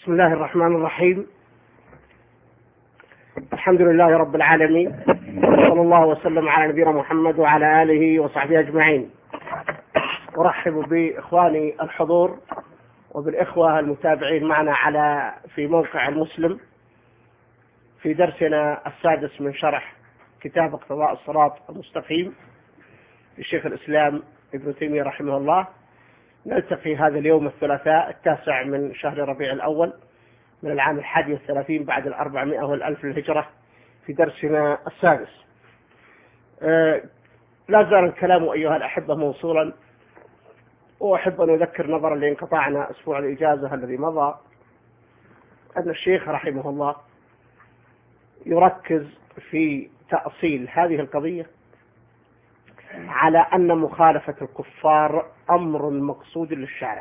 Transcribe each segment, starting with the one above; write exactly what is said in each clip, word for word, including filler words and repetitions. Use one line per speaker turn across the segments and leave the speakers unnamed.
بسم الله الرحمن الرحيم. الحمد لله رب العالمين، صلى الله وسلم على نبينا محمد وعلى آله وصحبه أجمعين. أرحب بإخواني الحضور وبالإخوة المتابعين معنا على في موقع المسلم في درسنا السادس من شرح كتاب اقتضاء الصراط المستقيم للشيخ الإسلام ابن تيمية رحمه الله. نلتقي هذا اليوم الثلاثاء التاسع من شهر ربيع الأول من العام الحادي والثلاثين بعد الأربعمائة والألف للهجرة في درسنا السادس. أه لا زال الكلام أيها الأحبة موصولا، وأحب أن أذكر نظرا لانقطاعنا أسبوع الإجازة الذي مضى أن الشيخ رحمه الله يركز في تأصيل هذه القضية على أن مخالفة الكفار أمر مقصود للشارع.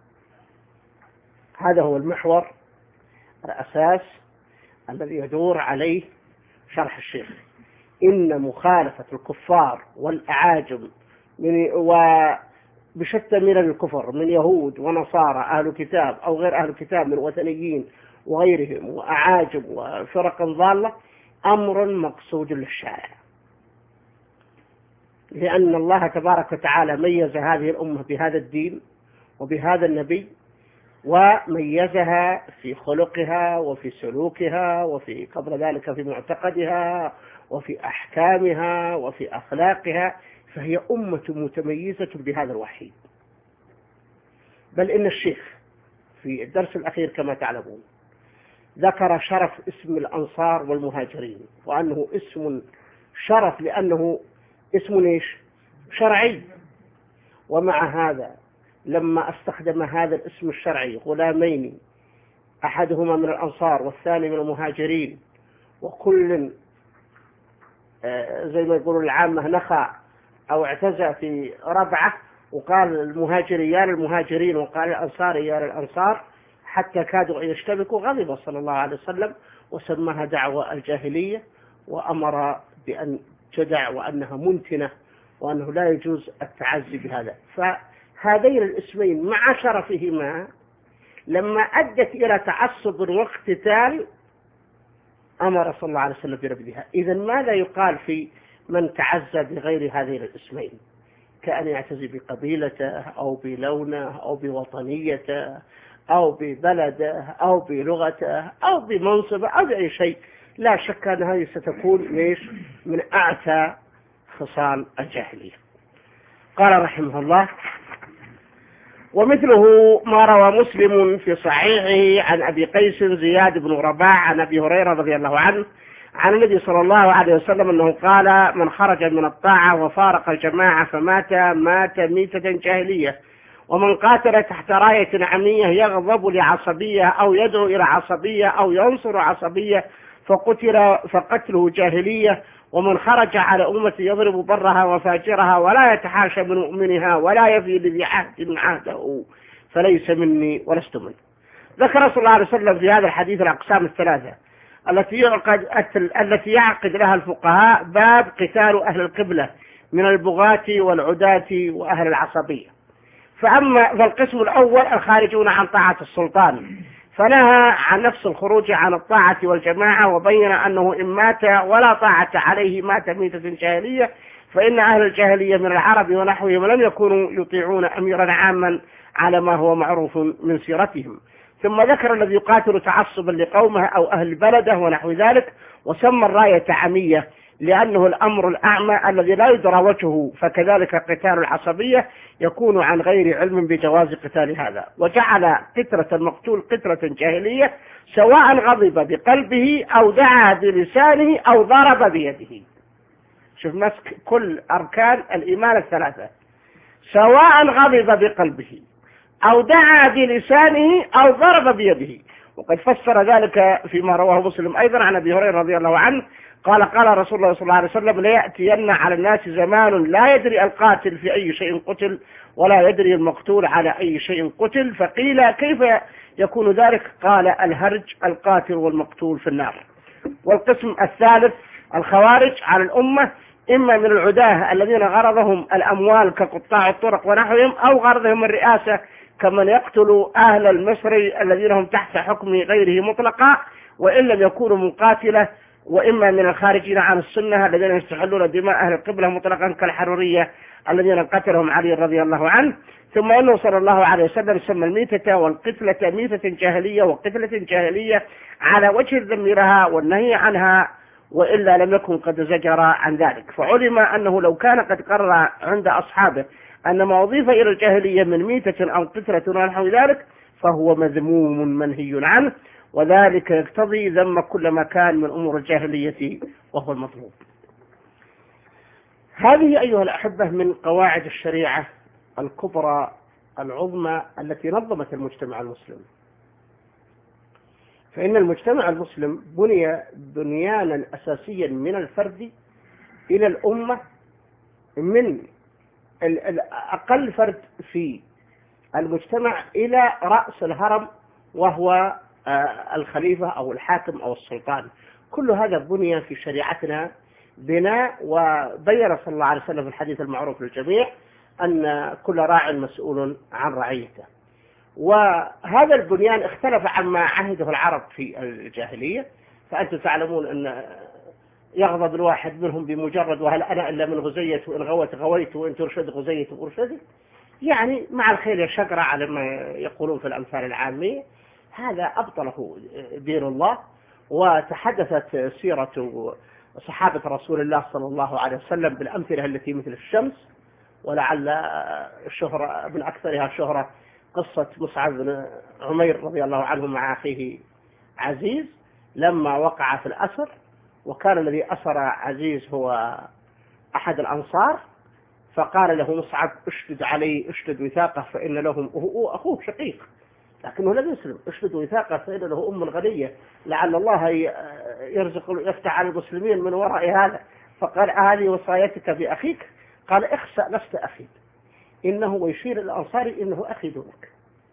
هذا هو المحور الأساس الذي يدور عليه شرح الشيخ. إن مخالفة الكفار والأعاجم من وبشتى من الكفر من يهود ونصارى أهل كتاب أو غير أهل كتاب من وثنيين وغيرهم وأعاجم وفرق ضالة أمر مقصود للشارع، لأن الله تبارك وتعالى ميز هذه الأمة بهذا الدين وبهذا النبي، وميزها في خلقها وفي سلوكها وفي قبل ذلك في معتقدها وفي أحكامها وفي أخلاقها، فهي أمة متميزة بهذا الوحي. بل إن الشيخ في الدرس الأخير كما تعلمون ذكر شرف اسم الأنصار والمهاجرين، وأنه اسم شرف لأنه اسم إيش؟ شرعي. ومع هذا لما استخدم هذا الاسم الشرعي غلامين، أحدهما من الأنصار والثاني من المهاجرين، وكل زي ما يقولون العامة نخى أو اعتزى في ربعة، وقال المهاجريان المهاجرين وقال الأنصاريان الأنصار، حتى كادوا أن يشتبكوا، غضب صلى الله عليه وسلم وسماها دعوة الجاهلية، وأمر بأن تدع وأنها منتنة وأنه لا يجوز التعزي بهذا. فهذين الاسمين مع شرفهما لما أدت إلى تعصب واقتتال أمر صلى الله عليه وسلم برفضها. إذن ماذا يقال في من تعزى بغير هذين الاسمين؟ كأن يعتزي بقبيلته أو بلونه أو بوطنيته أو ببلده أو بلغته أو بمنصبه أو بأي شيء. لا شك أن هذه ستكون ليش من أعتى خصال الجاهلية. قال رحمه الله: ومثله ما روى مسلم في صحيحه عن أبي قيس زياد بن رباح عن أبي هريرة رضي الله عنه عن النبي صلى الله عليه وسلم أنه قال: من خرج من الطاعة وفارق الجماعة فمات مات ميتة جاهلية، ومن قاتل تحت راية عمية يغضب لعصبية أو يدعو إلى عصبية أو ينصر عصبية فقتل فقتله جاهلية، ومن خرج على أمة يضرب برها وفاجرها ولا يتحاشى من مؤمنها ولا يفي لذي عهد عهده فليس مني ولست منه. ذكر صلى الله عليه وسلم في هذا الحديث الأقسام الثلاثة التي يعقد التي يعقد لها الفقهاء باب قتال أهل القبلة من البغاة والعداة وأهل العصبية. فأما فالقسم الأول الخارجون عن طاعة السلطان، فنهى عن نفس الخروج عن الطاعة والجماعة، وبين أنه إن مات ولا طاعة عليه مات ميتة جاهلية، فإن أهل الجاهلية من العرب ونحوهم لم يكونوا يطيعون أميرا عاما على ما هو معروف من سيرتهم. ثم ذكر الذي يقاتل تعصبا لقومه أو أهل بلده ونحو ذلك، وسمى الراية عمية لأنه الأمر الأعمى الذي لا يدرى وجهه، فكذلك قتال العصبية يكون عن غير علم بجواز قتال هذا. وجعل قتلة المقتول قتلة جاهلية سواء غضب بقلبه أو دعا بلسانه أو ضرب بيده. شوف مسك كل أركان الإيمان الثلاثة، سواء غضب بقلبه أو دعا بلسانه أو ضرب بيده. وقد فسر ذلك فيما رواه مسلم أيضا عن أبي هريرة رضي الله عنه قال: قال رسول الله صلى الله عليه وسلم: ليأتين على الناس زمان لا يدري القاتل في أي شيء قتل ولا يدري المقتول على أي شيء قتل. فقيل: كيف يكون ذلك؟ قال: الهرج القاتل والمقتول في النار. والقسم الثالث الخوارج على الأمة، إما من العداه الذين غرضهم الأموال كقطاع الطرق ونحوهم، أو غرضهم الرئاسة كمن يقتل أهل المصري الذين هم تحت حكم غيره مطلقا وإن لم يكونوا مقاتلة، وإما من الخارجين عن السنة الذين يستحلون دماء أهل القبلة مطلقا كالحرورية الذين قتلهم علي رضي الله عنه. ثم أنه صلى الله عليه وسلم سمى الميتة والقتلة ميتة جاهلية وقتلة جاهلية على وجه الذم لها والنهي عنها، وإلا لم يكن قد زجر عن ذلك. فعلم أنه لو كان قد قرر عند أصحابه أن ما أضيف إلى الجاهلية من ميتة أو قتلة ونحو ذلك فهو مذموم منهي عنه، وذلك يقتضي ذم كل ما كان من أمور الجاهلية وهو المطلوب. هذه أيها الأحبة من قواعد الشريعة الكبرى العظمى التي نظمت المجتمع المسلم. فإن المجتمع المسلم بني بنيانا أساسيا من الفرد إلى الأمة، من أقل فرد في المجتمع إلى رأس الهرم وهو الخليفة أو الحاكم أو السلطان. كل هذا بني في شريعتنا بناء، وبين صلى الله عليه وسلم في الحديث المعروف للجميع أن كل راع مسؤول عن رعيته. وهذا البنيان اختلف عما عهده العرب في الجاهلية، فأنتم تعلمون أن يغضب الواحد منهم بمجرد وهل أنا إلا من غزية وإن غوت غويت وإن ترشد غزية أرشد، يعني مع الخيل يا شقرة على ما يقولون في الأمثال العامية. هذا أبطله دين الله. وتحدثت سيرة صحابة رسول الله صلى الله عليه وسلم بالأمثلة التي مثل الشمس، ولعل الشهرة من أكثرها شهرة قصة مصعب بن عمير رضي الله عنه مع أخيه عزيز لما وقع في الأسر، وكان الذي أسر عزيز هو أحد الأنصار، فقال له مصعب اشتد عليه اشتد وثاقه فإن لهم أخوه شقيق لكنه لم يسلم، اشتد وثاقه فإن له أم غنية لعل الله يرزق يفتح على المسلمين من وراء هذا. فقال هذه وصايتك بأخيك؟ قال اخسأ لست أخي، إنه ويشير الأنصاري إنه أخي دونك.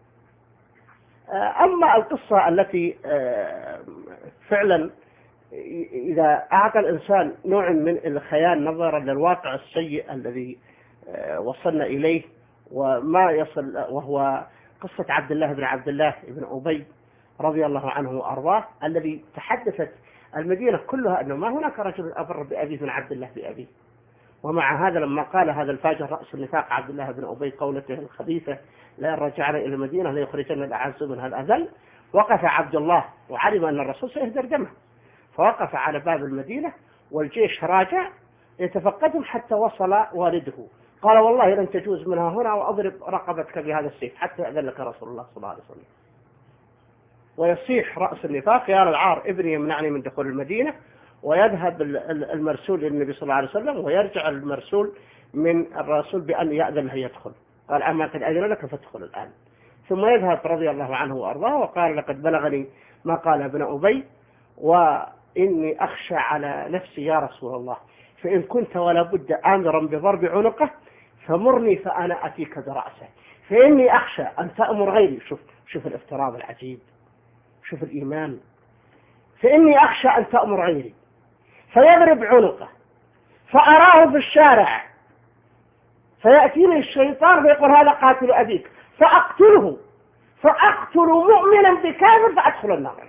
أما القصة التي فعلا إذا أعطى الإنسان نوع من الخيال نظرا للواقع السيء الذي وصلنا إليه وما يصل، وهو قصة عبد الله بن عبد الله بن أبي رضي الله عنه وأرضاه، الذي تحدثت المدينة كلها أنه ما هناك رجل أبر بأبيه من عبد الله بأبيه. ومع هذا لما قال هذا الفاجر رأس النفاق عبد الله بن أبي قولته الخبيثة لا رجعنا إلى المدينة ليخرجن الأعز منها الأذل، وقف عبد الله وعلم أن الرسول سيهدر دمه، فوقف على باب المدينة والجيش راجع يتفقدهم حتى وصل والده، قال والله لن تجوز منها هنا وأضرب رقبتك بهذا السيف حتى يأذن لك رسول الله صلى الله عليه وسلم. ويصيح رأس النفاق يا للعار ابني يمنعني من دخول المدينة، ويذهب المرسول للنبي صلى الله عليه وسلم ويرجع المرسول من الرسول بأن يأذن له يدخل، قال أما قد أذن لك فادخل الآن. ثم يذهب رضي الله عنه وأرضاه وقال لقد بلغني ما قال ابن أبي وإني أخشى على نفسي يا رسول الله، فإن كنت ولا بد آمرا بضرب عنقه فمرني فأنا أتيك برأسه، فإني أخشى أن تأمر غيري. شوف شوف الافتراض العجيب، شوف الإيمان. فإني أخشى أن تأمر غيري فيضرب عنقه فأراه في الشارع فيأتيني الشيطان فيقول هذا قاتل أبيك فأقتله فأقتل مؤمنا بكافر فأدخل النار.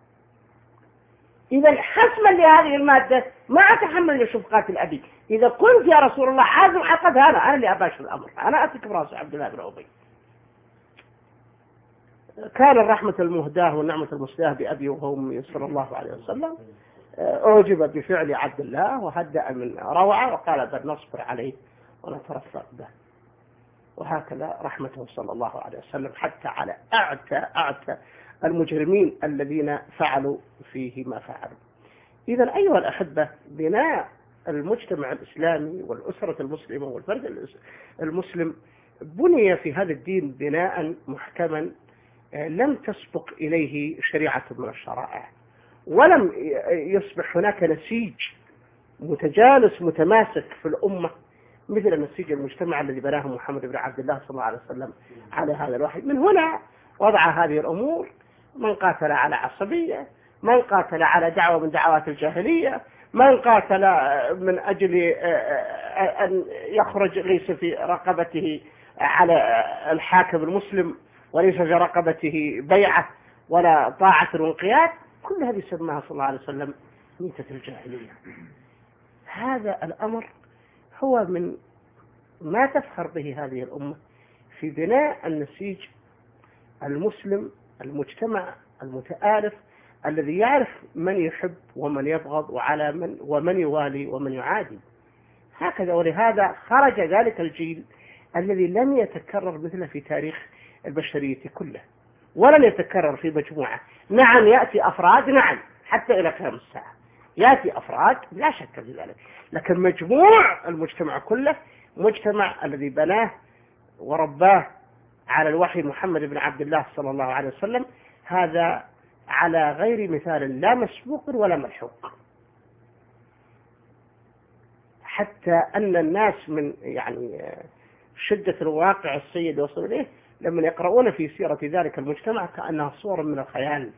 إذا حسما لهذه المادة ما أتحمل يشوف قاتل أبيك، إذا كنت يا رسول الله عازم عقد هذا أنا اللي أباشر الأمر، أنا أتيك براس عبد الله بن أبي. كان الرحمة المهداة والنعمة المسداة بأبي وأمي صلى الله عليه وسلم أعجب بفعل عبد الله وهدأ من روعة وقال بل نصبر عليه ونترفق به. وهكذا رحمته صلى الله عليه وسلم حتى على أعتى أعتى المجرمين الذين فعلوا فيه ما فعلوا. إذا أيها الأحبة بناء المجتمع الإسلامي والأسرة المسلمة والفرد المسلم بني في هذا الدين بناء محكما لم تسبق إليه شريعة من الشرائع، ولم يصبح هناك نسيج متجانس متماسك في الأمة مثل نسيج المجتمع الذي بناه محمد بن عبد الله صلى الله عليه وسلم على هذا الوحي. من هنا وضع هذه الأمور، من قاتل على عصبية، من قاتل على دعوة من دعوات الجاهلية، من قاتل من أجل أن يخرج ليس في رقبته على الحاكم المسلم وليس في رقبته بيعة ولا طاعة وانقياد، كل هذه سماها صلى الله عليه وسلم ميتة الجاهلية. هذا الأمر هو من ما تفخر به هذه الأمة في بناء النسيج المسلم المجتمع المتآلف الذي يعرف من يحب ومن يبغض وعلى من ومن يوالي ومن يعادي. هكذا، ولهذا خرج ذلك الجيل الذي لم يتكرر مثله في تاريخ البشرية كله، ولن يتكرر في مجموعة. نعم يأتي أفراد، نعم حتى إلى قيام الساعة يأتي أفراد لا شك في ذلك، لكن مجموع المجتمع كله مجتمع الذي بناه ورباه على الوحي محمد بن عبد الله صلى الله عليه وسلم، هذا على غير مثال لا مسبوق ولا ملحوق. حتى أن الناس من يعني شدة الواقع السيء اللي وصلوا إليه لما يقرؤون في سيرة ذلك المجتمع كأنها صور من الخيال،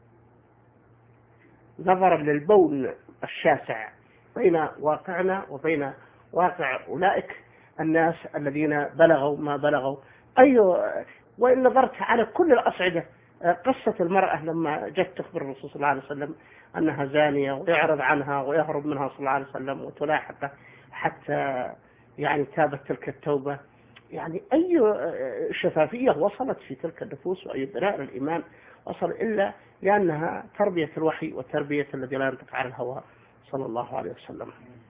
نظرا للبون الشاسع بين واقعنا وبين واقع أولئك الناس الذين بلغوا ما بلغوا. أي وإن نظرت على كل الأصعدة، قصة المرأة لما جت تخبر الرسول صلى الله عليه وسلم أنها زانية ويعرض عنها ويهرب منها صلى الله عليه وسلم وتلاحقه حتى يعني تابت تلك التوبة، يعني أي شفافية وصلت في تلك النفوس وأي بناء الإيمان وصل إلا لأنها تربية الوحي وتربية الذي لا ينطق عن الهوى صلى الله عليه وسلم.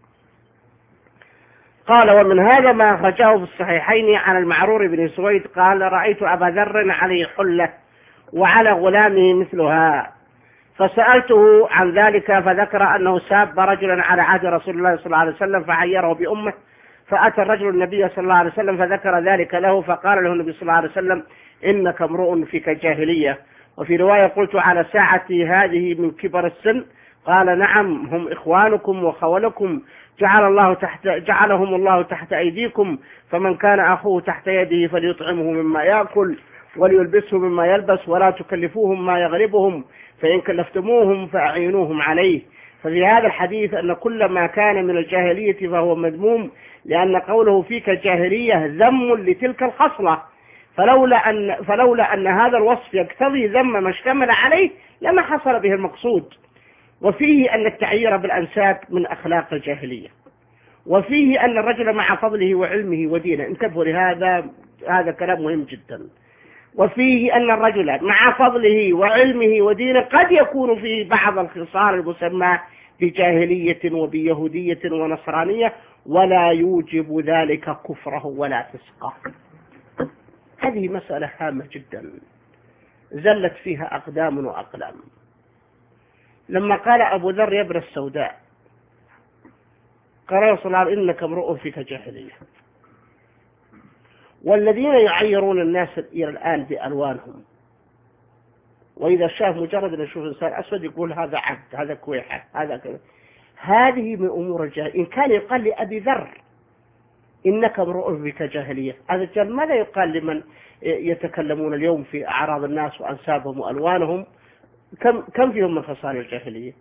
قال: ومن هذا ما أخرجه في الصحيحين عن المعرور بن سويد قال: رأيت أبا ذر عليه حلة وعلى غلامه مثلها، فسألته عن ذلك فذكر أنه ساب رجلا على عهد رسول الله صلى الله عليه وسلم فعيره بأمه، فأتى الرجل النبي صلى الله عليه وسلم فذكر ذلك له، فقال له النبي صلى الله عليه وسلم: إنك امرؤ فيك جاهلية. وفي رواية: قلت على ساعتي هذه من كبر السن؟ قال: نعم، هم إخوانكم وخولكم، جعل الله تحت جعلهم الله تحت أيديكم، فمن كان أخوه تحت يده فليطعمه مما يأكل وليلبسه مما يلبس، ولا تكلفوهم ما يغلبهم، فإن كلفتموهم فأعينوهم عليه. ففي هذا الحديث أن كل ما كان من الجاهلية فهو مذموم، لأن قوله فيك جاهلية ذم لتلك الخصلة، فلولا أن, فلولا أن هذا الوصف يقتضي ذم ما اشتمل عليه لما حصل به المقصود. وفيه أن التعيير بالأنساب من أخلاق الجاهلية، وفيه أن الرجل مع فضله وعلمه ودينه، انتبهوا لهذا، هذا كلام مهم جدا. وفيه أن الرجل مع فضله وعلمه ودينه قد يكون فيه بعض الخصال المسمى بجاهلية وبيهودية ونصرانية، ولا يوجب ذلك كفره ولا فسقه. هذه مسألة هامة جدا زلت فيها أقدام وأقلام. لما قال أبو ذر يا ابن السوداء، قال صلى الله عليه وسلم: إنك امرؤ فيك جاهلية. والذين يعيرون الناس إلى الآن بألوانهم، وإذا شاف مجرد أن يشوف إنسان أسود يقول هذا عبد، هذا كويحة، هذا كذا، هذه من أمور الجاهلية. إن كان يقال لأبي ذر إنك امرؤ فيك جاهلية، هذا الجل ماذا يقال لمن يتكلمون اليوم في أعراض الناس وأنسابهم وألوانهم؟ كم كم فيهم من خصال الجاهلية؟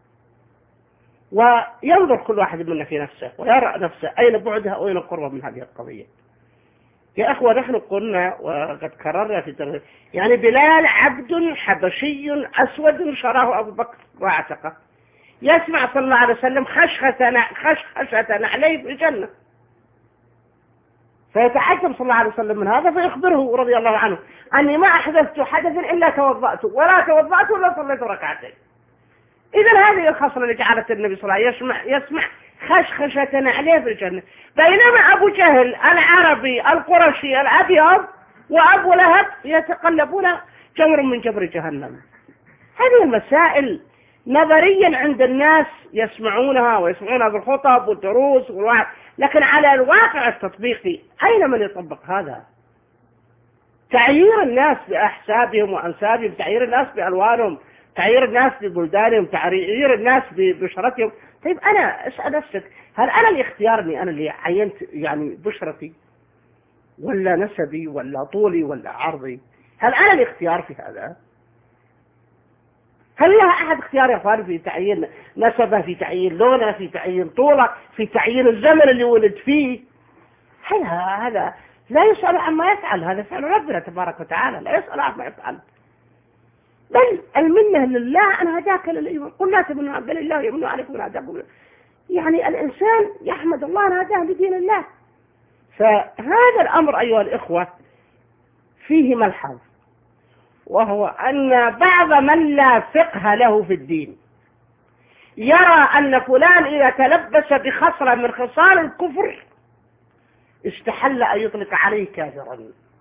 وينظر كل واحد منا في نفسه ويرى نفسه أين بعدها وأين قربها من هذه القضية. يا أخوة، نحن قلنا وقد كررنا في ترغيب، يعني بلال عبد حبشي أسود شراه أبو بكر واعتقه، يسمع صلى الله عليه وسلم خشخشة خشخشة عليه في الجنة، فيتعجب صلى الله عليه وسلم من هذا فيخبره رضي الله عنه: أني ما أحدثت حدثا إلا توضأت، ولا توضأت ولا صليت ركعتين. إذا هذه الخصلة اللي جعلت النبي صلى الله عليه وسلم يسمع, يسمع خشخشة عليه في الجنة، بينما أبو جهل العربي القرشي الأبيض وأبو لهب يتقلبون جمر من جبر جهنم. هذه المسائل نظريا عند الناس يسمعونها ويسمعونها بالخطب والدروس والوعظ، لكن على الواقع التطبيقي أين من يطبق هذا؟ تعيير الناس بأحسابهم وأنسابهم، تعيير الناس بألوانهم، تعيير الناس ببلدانهم، تعيير الناس ببشرتهم. طيب أنا أسأل نفسك، هل أنا اللي اختيارني، أنا اللي عينت يعني بشرتي ولا نسبي ولا طولي ولا عرضي؟ هل أنا الاختيار في هذا؟ هل لها أحد اختيار يا أخواني في تعيين نسبه، في تعيين لونه، في تعيين طوله، في تعيين الزمن اللي ولد فيه؟ هل هذا لا يسأل عما يفعل، هذا فعل ربنا تبارك وتعالى، لا يسأل عما يفعل. بل المنة لله أن هداك للإيمان، قل لا تمنوا بل الله يمن عليكم أن هداكم. يعني الإنسان يحمد الله أن هداه لدين الله. فهذا الأمر أيها الإخوة فيه ملحظ، وهو أن بعض من لا فقه له في الدين يرى أن فلان إذا تلبس بخصلة من خصال الكفر استحل أن يطلق عليه كافرا،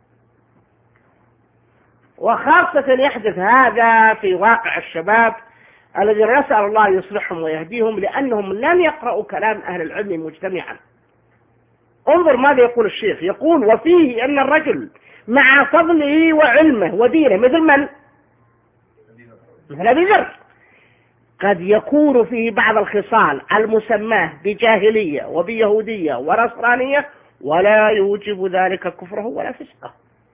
وخاصة يحدث هذا في واقع الشباب الذين نسأل الله يصلحهم ويهديهم، لأنهم لم يقرأوا كلام أهل العلم مجتمعا. انظر ماذا يقول الشيخ، يقول: وفيه أن الرجل مع فضله وعلمه ودينه مثل من؟ مثل أبي ذر، قد يكون فيه بعض الخصال المسماه بجاهلية وبيهودية ونصرانية ولا يوجب ذلك كفره ولا فسقه.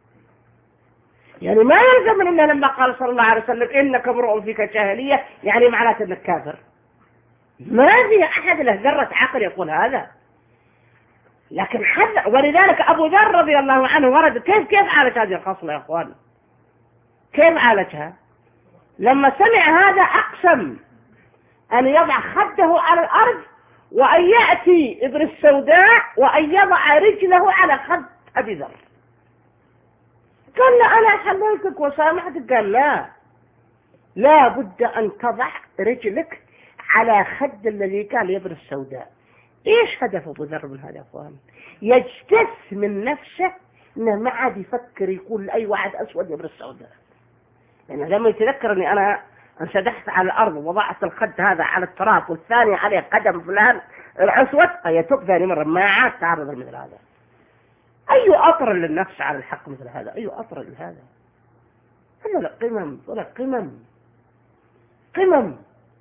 يعني ما يلزم من أنه لما قال صلى الله عليه وسلم إنك امرؤ فيك جاهلية يعني معناته أنك كافر. ما في أحد له ذرة عقل يقول هذا. لكن حذر، ولذلك أبو ذر رضي الله عنه ورد كيف كيف عالج هذه الخصلة يا أخوان؟ كيف عالجها؟ لما سمع هذا أقسم أن يضع خده على الأرض وأن يأتي ابن السوداء وأن يضع رجله على خد أبي ذر. قال له: أنا حللتك وسامحتك. قال: لا، لا بد أن تضع رجلك على خد الذي كان لابن السوداء. إيش هدف أبو ذر من هذا يا أخوان؟ يجتث من نفسه إنه ما عاد يفكر يقول لأي واحد أسود يابن السوداء. يعني لما يتذكر أني أنا انسدحت على الأرض ووضعت الخد هذا على التراب والثاني عليه قدم فلان الأسود، يتوب ثاني مرة ما عاد تعرض مثل هذا. أي أطر للنفس على الحق مثل هذا؟ أي أطر لهذا؟ ولا قمم ولا قمم قمم.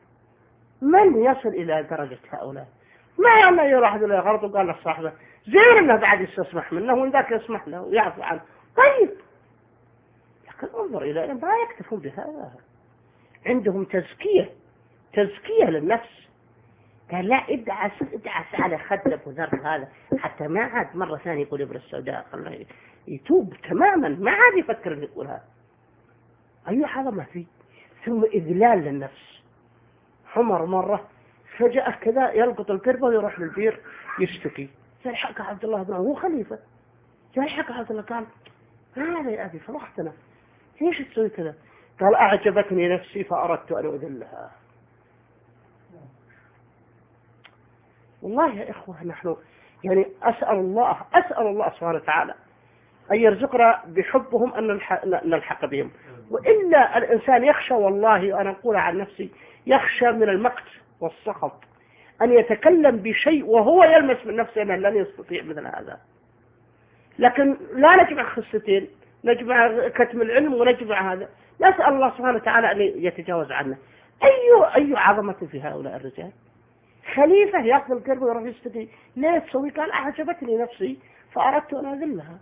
من يصل إلى درجة هؤلاء؟ ما يعني يروح له غلط وقال لصاحبه زين انه بعد يستسمح منه وذاك يسمح له ويعفو عنه. طيب، لكن انظر الى ما يكتفون بهذا، عندهم تزكية تزكية للنفس. قال: لا، ادعس ادعس على خد ابو ذر هذا حتى ما عاد مرة ثانية يقول ابن السوداء، خلاه يتوب تماما، ما عاد يفكر ان يقول هذا. أي عظمة فيه. ثم إذلال للنفس. حمر مرة فجأة كذا يلقط الكربة ويروح للبير يشتكي، يلحق عبد الله بن هو خليفة، يلحق عبد الله قال: هذا يا أبي فرحتنا، ليش تسوي كذا؟ قال: أعجبتني نفسي فأردت أن أذلها. والله يا إخوة نحن يعني أسأل الله أسأل الله سبحانه وتعالى أن يرزقنا بحبهم أن نلحق بهم. وإلا الإنسان يخشى، والله أنا أقول عن نفسي، يخشى من المقت والسخط أن يتكلم بشيء وهو يلمس من نفسه أنه لن يستطيع مثل هذا. لكن لا نجمع خصتين، نجمع كتم العلم ونجمع هذا. نسأل الله سبحانه وتعالى أن يتجاوز عنا. أي أي عظمة في هؤلاء الرجال. خليفة يأخذ الكرب ويروح يستطيع، ليه تسوي؟ قال: أعجبتني نفسي فأردت أن أذلها.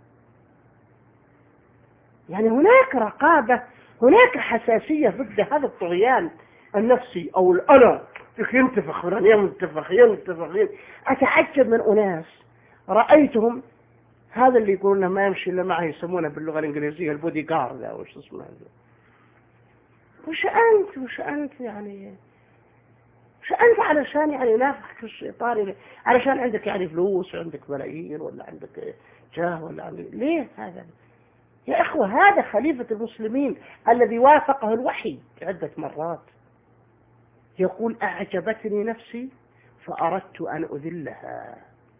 يعني هناك رقابة، هناك حساسية ضد هذا الطغيان النفسي أو الأنا. ينتفخ ينتفخ ينتفخ. أتعجب من أناس رأيتهم، هذا اللي يقولون ما يمشي إلا معه، يسمونه باللغة الإنجليزية البودي جارد أو وش اسمه هذا. وش أنت وش أنت يعني وش أنت علشان يعني ينافخك الشيطان، علشان عندك يعني فلوس وعندك ملايين ولا عندك جاه ولا عندك ليه هذا؟ يا إخوة، هذا خليفة المسلمين الذي وافقه الوحي عدة مرات، يقول: أعجبتني نفسي فأردت أن أذلها.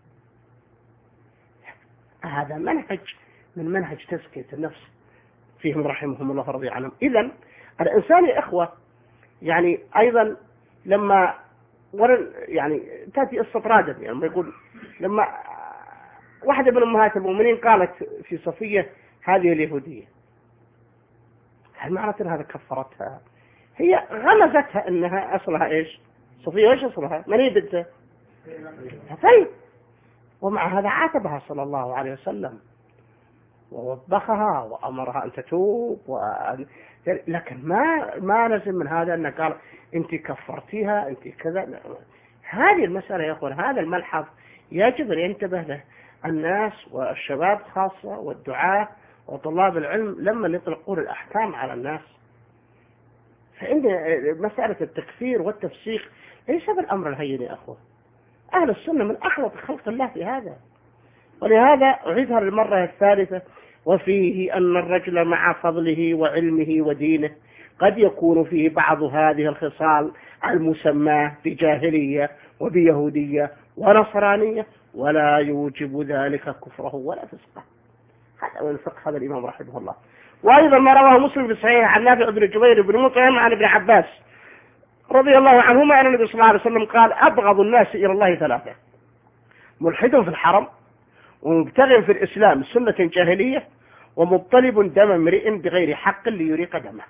هذا منهج من منهج تزكية النفس فيهم رحمهم الله رضي عنهم. إذن الإنسان يا إخوة يعني أيضا لما يعني تأتي استطرادا، يعني ما يقول لما واحدة من أمهات المؤمنين قالت في صفية هذه اليهودية، هل معنى أن هذا كفرتها؟ هي غمزتها أنها أصلها إيش؟ صفية إيش أصلها؟ من هي بنتها؟ طيب، ومع هذا عاتبها صلى الله عليه وسلم ووبخها وأمرها أن تتوب وأن... لكن ما ما نزل من هذا أنه قال أنت كفرتيها أنت كذا. هذه المسألة يا أخوان، هذا الملحظ يجب أن ينتبه له الناس والشباب خاصة والدعاة وطلاب العلم لما يطلقون الأحكام على الناس، فإن مسألة التكفير والتفسيق ليس بالأمر الهين يا أخوة. أهل السنة من أحوط خلق الله في هذا. ولهذا أعيدها للمرة الثالثة: وفيه أن الرجل مع فضله وعلمه ودينه قد يكون فيه بعض هذه الخصال المسماة بجاهلية وبيهودية ونصرانية، ولا يوجب ذلك كفره ولا فسقه. هذا من فقه هذا الإمام رحمه الله. وأيضا ما رواه مسلم في صحيح عن نافع بن جبير بن مطعم عن ابن عباس رضي الله عنهما أن النبي صلى الله عليه وسلم قال: أبغض الناس إلى الله ثلاثة: ملحد في الحرم، ومبتغ في الإسلام سنة جاهلية، ومطلب دم امرئ بغير حق ليريق دمه.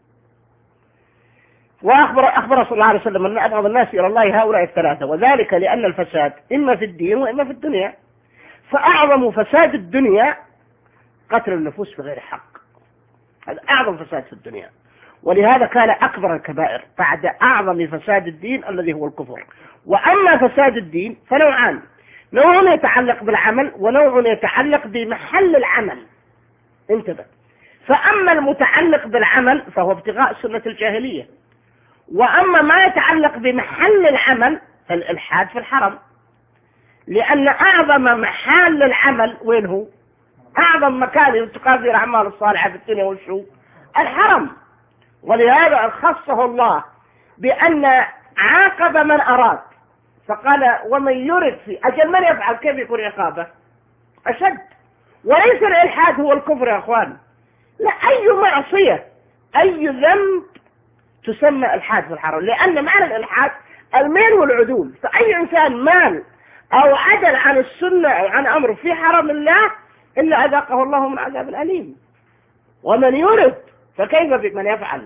وأخبر أخبر صلى الله عليه وسلم أن أبغض الناس إلى الله هؤلاء الثلاثة، وذلك لأن الفساد إما في الدين وإما في الدنيا، فأعظم فساد الدنيا قتل النفوس بغير حق، هذا أعظم فساد في الدنيا. ولهذا كان أكبر الكبائر بعد أعظم فساد الدين الذي هو الكفر. وأما فساد الدين فنوعان: نوع يتعلق بالعمل، ونوع يتعلق بمحل العمل. انتبه. فأما المتعلق بالعمل فهو ابتغاء سنة الجاهلية، وأما ما يتعلق بمحل العمل فالإلحاد في الحرم، لأن أعظم محل العمل وين هو؟ أعظم مكان تقام فيه الأعمال الصالحة في الدنيا والشو الحرم. ولهذا خصه الله بأن عاقب من أراد، فقال: ومن يرد في أجل من يفعل كيف يكون عقابه أشد. وليس الإلحاد هو الكفر يا أخوان، لا، أي معصية أي ذنب تسمى إلحاد في الحرم، لأن معنى الإلحاد الميل والعدول. فأي إنسان مال أو عدل عن السنة أو عن أمر في حرم الله إلا أذاقه الله من عذاب أليم. ومن يرد فكيف بمن يفعل؟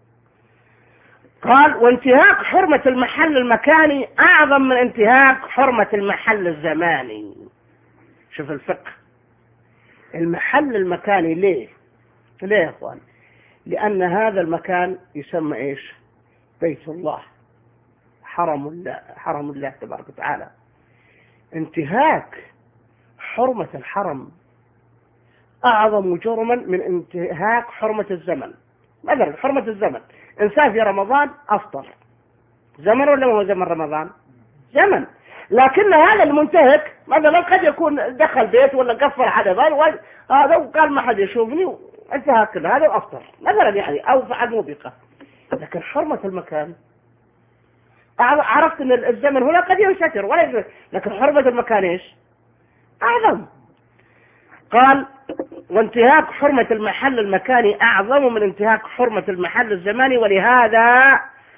قال: وانتهاك حرمة المحل المكاني أعظم من انتهاك حرمة المحل الزماني. شوف الفقه، المحل المكاني ليه؟ ليه يا أخوان؟ لأن هذا المكان يسمى إيش؟ بيت الله، حرم الله، حرم الله تبارك وتعالى. انتهاك حرمة الحرم أعظم جرما من انتهاك حرمة الزمن. مثلا حرمة الزمن، إنسان في رمضان أفطر، زمن ولا ما هو زمن رمضان؟ زمن. لكن هذا المنتهك مثلا قد يكون دخل بيت ولا قفل حدا هذا وقال ما حد يشوفني انتهى كله هذا وأفطر مثلا يعني، أو فعل موبقة. لكن حرمة المكان عرفت أن الزمن هنا قد ينستر ولا يجب. لكن حرمة المكان إيش؟ أعظم. قال: وانتهاك حرمة المحل المكاني أعظم من انتهاك حرمة المحل الزماني. ولهذا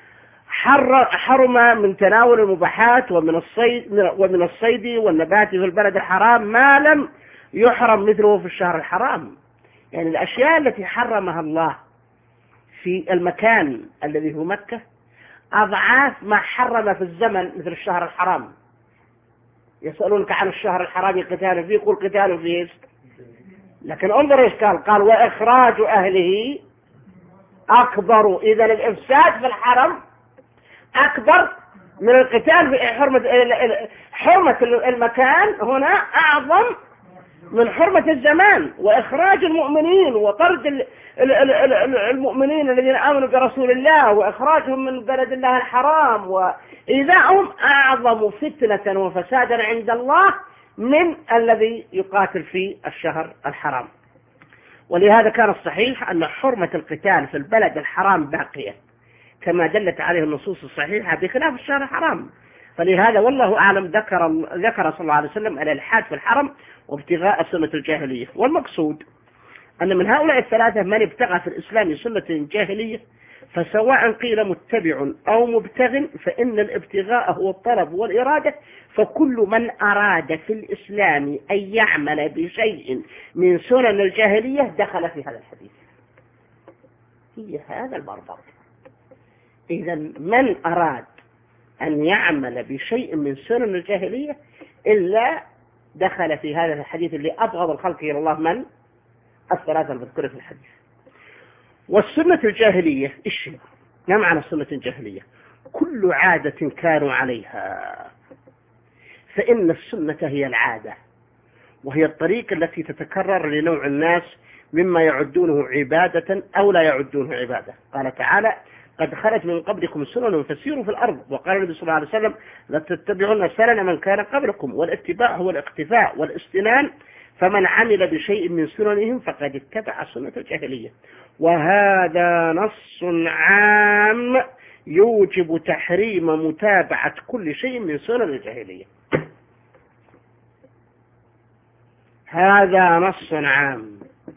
حرم من تناول المباحات ومن الصيد ومن الصيد والنبات في البلد الحرام ما لم يحرم مثله في الشهر الحرام. يعني الأشياء التي حرمها الله في المكان الذي هو مكة أضعاف ما حرم في الزمن مثل الشهر الحرام. يسألونك عن الشهر الحرام قتال فيه، قل قتال فيه. لكن انظر ايش قال، قال: وإخراج أهله أكبر. إذا الإفساد في الحرم أكبر من القتال في حرمة حرمة المكان هنا أعظم من حرمة الزمان. وإخراج المؤمنين وطرد المؤمنين الذين آمنوا برسول الله وإخراجهم من بلد الله الحرام وإيذاءهم أعظم فتنة وفسادا عند الله من الذي يقاتل في الشهر الحرام. ولهذا كان الصحيح أن حرمة القتال في البلد الحرام باقية كما دلت عليه النصوص الصحيحة بخلاف الشهر الحرام. فلهذا والله أعلم ذكر ذكر صلى الله عليه وسلم الإلحاد في الحرم وابتغاء سنة الجاهلية. والمقصود أن من هؤلاء الثلاثة من ابتغى في الإسلام سنة جاهلية فسواء قيل متبع أو مبتغ فإن الابتغاء هو الطلب والإرادة. فكل من أراد في الإسلام أن يعمل بشيء من سنن الجاهلية دخل في هذا الحديث. هي هذا المربط. إذا من أراد أن يعمل بشيء من سنن الجاهلية إلا دخل في هذا الحديث اللي أبغض الخلق إلى الله من الثلاثة المذكورة في الحديث. والسنة الجاهلية إيش هي؟ ما معنى السنة الجاهلية؟ كل عادة كانوا عليها، فإن السنة هي العادة وهي الطريقة التي تتكرر لنوع الناس مما يعدونه عبادة أو لا يعدونه عبادة. قال تعالى: قد خلت من قبلكم سنن فسيروا في الأرض. وقال النبي صلى الله عليه وسلم: لتتبعون سنن من كان قبلكم. والاتباع هو الاقتفاء والاستنان، فمن عمل بشيء من سننهم فقد اتبع سنة الجاهلية. وهذا نص عام يوجب تحريم متابعة كل شيء من سنن الجاهلية. هذا نص عام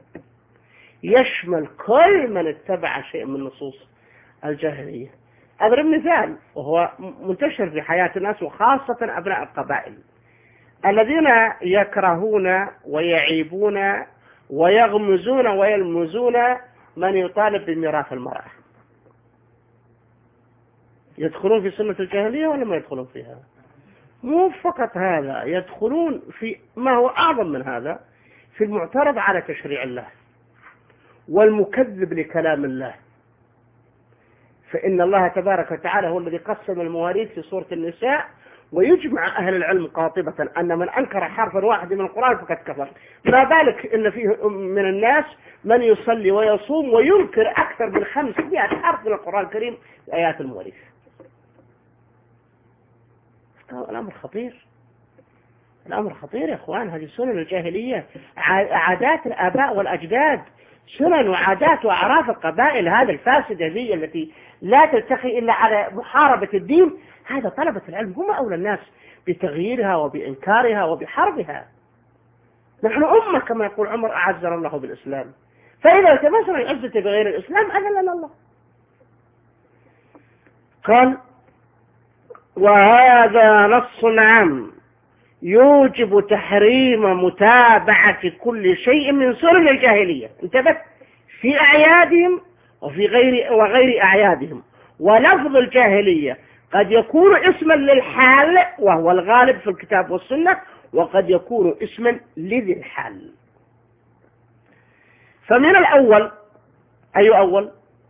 يشمل كل من اتبع شيء من نصوص الجاهلية. أضرب مثال وهو منتشر في حياة الناس وخاصة أبناء القبائل الذين يكرهون ويعيبون ويغمزون ويلمزون من يطالب بميراث المرأة. يدخلون في سنة الجاهلية ولا ما يدخلون فيها؟ مو فقط هذا، يدخلون في ما هو أعظم من هذا، في المعترض على تشريع الله والمكذب لكلام الله. فإن الله تبارك وتعالى هو الذي قسم المواريث في سورة النساء، ويجمع أهل العلم قاطبة أن من أنكر حرفا واحد من القرآن فقد كفر. ما بالك إن فيه من الناس من يصلي ويصوم وينكر أكثر من خمسمائة حرف من القرآن الكريم آيات المواريث. الأمر خطير، الأمر خطير يا إخوان. هذه سنن الجاهلية، عادات الآباء والأجداد، سنن وعادات وأعراف القبائل هذا الفاسدة ذي التي لا تلتقي إلا على محاربة الدين. هذا طلبة العلم هم أولى الناس بتغييرها وبإنكارها وبحربها. نحن أمة كما يقول عمر أعزنا الله بالإسلام، فإذا تمثل العزة بغير الإسلام أذلنا الله. قال: وهذا نص عام يوجب تحريم متابعة كل شيء من سنن الجاهلية. انتبه، في أعيادهم وفي غير وغير أعيادهم. ولفظ الجاهلية قد يكون اسما للحال وهو الغالب في الكتاب والسنة، وقد يكون اسما لذي الحال. فمن الأول أي أول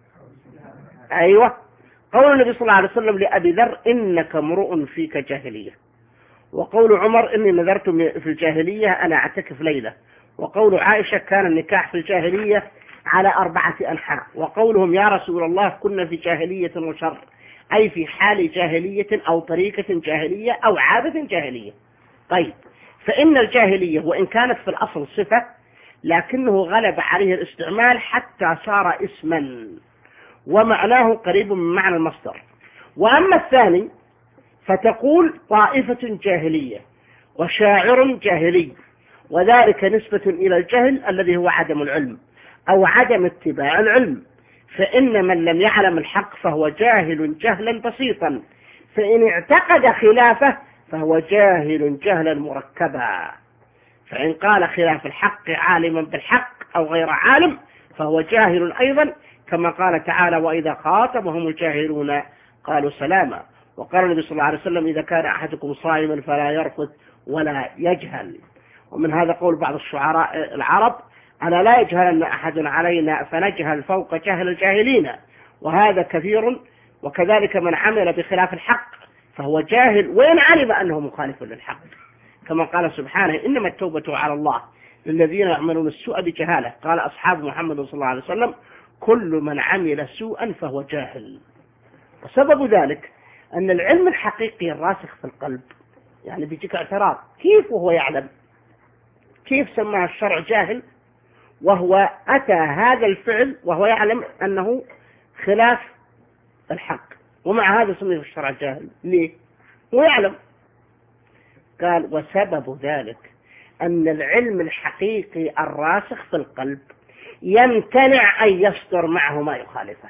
أيوة قول النبي صلى الله عليه وسلم لأبي ذر: إنك امرؤ فيك جاهلية. وقول عمر: إني نذرت في الجاهلية أنا أعتكف ليلة. وقول عائشة: كان النكاح في الجاهلية على أربعة أنحاء. وقولهم: يا رسول الله كنا في جاهلية وشر، أي في حال جاهلية أو طريقة جاهلية أو عادة جاهلية. طيب، فإن الجاهلية وإن كانت في الأصل صفة لكنه غلب عليه الاستعمال حتى صار اسما ومعناه قريب من معنى المصدر. وأما الثاني فتقول طائفة جاهلية وشاعر جاهلي، وذلك نسبة إلى الجهل الذي هو عدم العلم أو عدم اتباع العلم. فإن من لم يعلم الحق فهو جاهل جهلا بسيطا، فإن اعتقد خلافه فهو جاهل جهلا مركبا. فإن قال خلاف الحق عالما بالحق أو غير عالم فهو جاهل أيضا، كما قال تعالى: وإذا خاطبهم الجاهلون قالوا سلاما. وقال النبي صلى الله عليه وسلم: إذا كان أحدكم صائما فلا يرفث ولا يجهل. ومن هذا قول بعض الشعراء العرب: أنا لا يجهلن أحد علينا فنجهل فوق جهل الجاهلين. وهذا كثير. وكذلك من عمل بخلاف الحق فهو جاهل وإن علم أنه مخالف للحق، كما قال سبحانه: إنما التوبة على الله للذين يعملون السوء بجهالة. قال أصحاب محمد صلى الله عليه وسلم: كل من عمل سوءا فهو جاهل. وسبب ذلك أن العلم الحقيقي الراسخ في القلب، يعني بيجيك اعتراض: كيف وهو يعلم؟ كيف سماه الشرع جاهل وهو أتى هذا الفعل وهو يعلم أنه خلاف الحق، ومع هذا سميه الشرع جاهل؟ ليه؟ هو يعلم. قال: وسبب ذلك أن العلم الحقيقي الراسخ في القلب يمتنع أن يصدر معه ما يخالفه.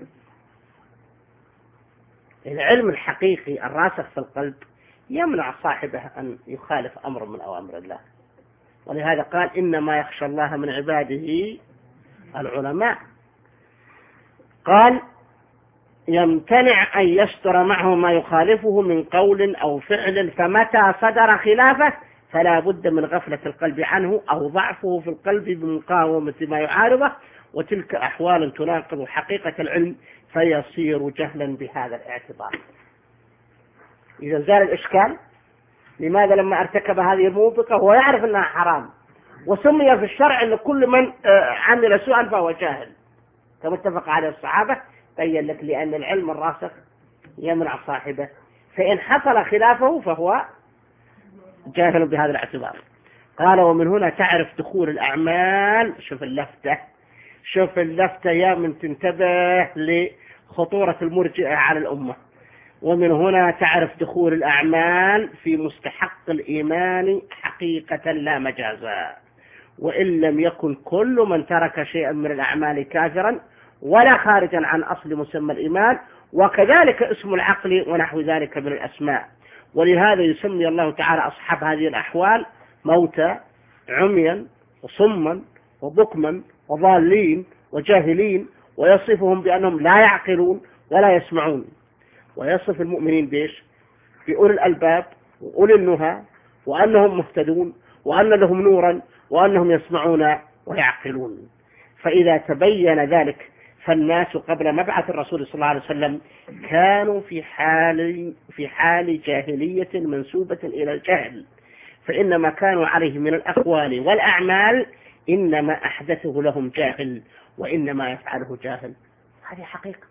العلم الحقيقي الراسخ في القلب يمنع صاحبه أن يخالف أمر من أوامر الله. ولهذا قال: إنما يخشى الله من عباده العلماء. قال: يمتنع أن يصدر معه ما يخالفه من قول أو فعل، فمتى صدر خلافه فلا بد من غفلة القلب عنه أو ضعفه في القلب بمقاومة ما يعارضه، وتلك أحوال تناقض حقيقة العلم فيصير جهلا بهذا الاعتبار. إذا زال الإشكال لماذا لما ارتكب هذه الموبقة هو يعرف أنها حرام، وسمي في الشرع أن كل من عمل سوءا فهو جاهل كما اتفق عليه الصحابة. بين لك لأن العلم الراسخ يمنع صاحبه، فإن حصل خلافه فهو جاهل بهذا الاعتبار. قال ومن هنا تعرف دخول الأعمال. شوف اللفتة، شوف اللفتة يا من تنتبه لخطورة المرجئة على الأمة. ومن هنا تعرف دخول الأعمال في مستحق الإيمان حقيقة لا مجازا، وإن لم يكن كل من ترك شيئا من الأعمال كافرا ولا خارجا عن أصل مسمى الإيمان، وكذلك اسم العقل ونحو ذلك من الأسماء. ولهذا يسمي الله تعالى أصحاب هذه الأحوال موتى عميا وصما وبكما وضالين وجاهلين، ويصفهم بأنهم لا يعقلون ولا يسمعون. ويصف المؤمنين بيش؟ بأولي الألباب وأولي النهى، وأنهم مهتدون، وأن لهم نورا، وأنهم يسمعون ويعقلون. فإذا تبين ذلك فالناس قبل مبعث الرسول صلى الله عليه وسلم كانوا في حال في حال جاهلية منسوبة إلى الجهل، فإن ما كانوا عليه من الأقوال والأعمال إنما أحدثه لهم جاهل، وإنما يفعله جاهل. هذه حقيقة.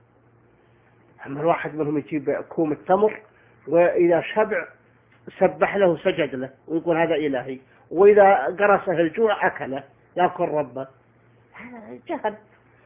أما الواحد منهم يجيب كوم التمر وإذا شبع سبح له سجد له ويقول هذا إلهي، وإذا قرصه الجوع أكله يأكل ربه، هذا جهل.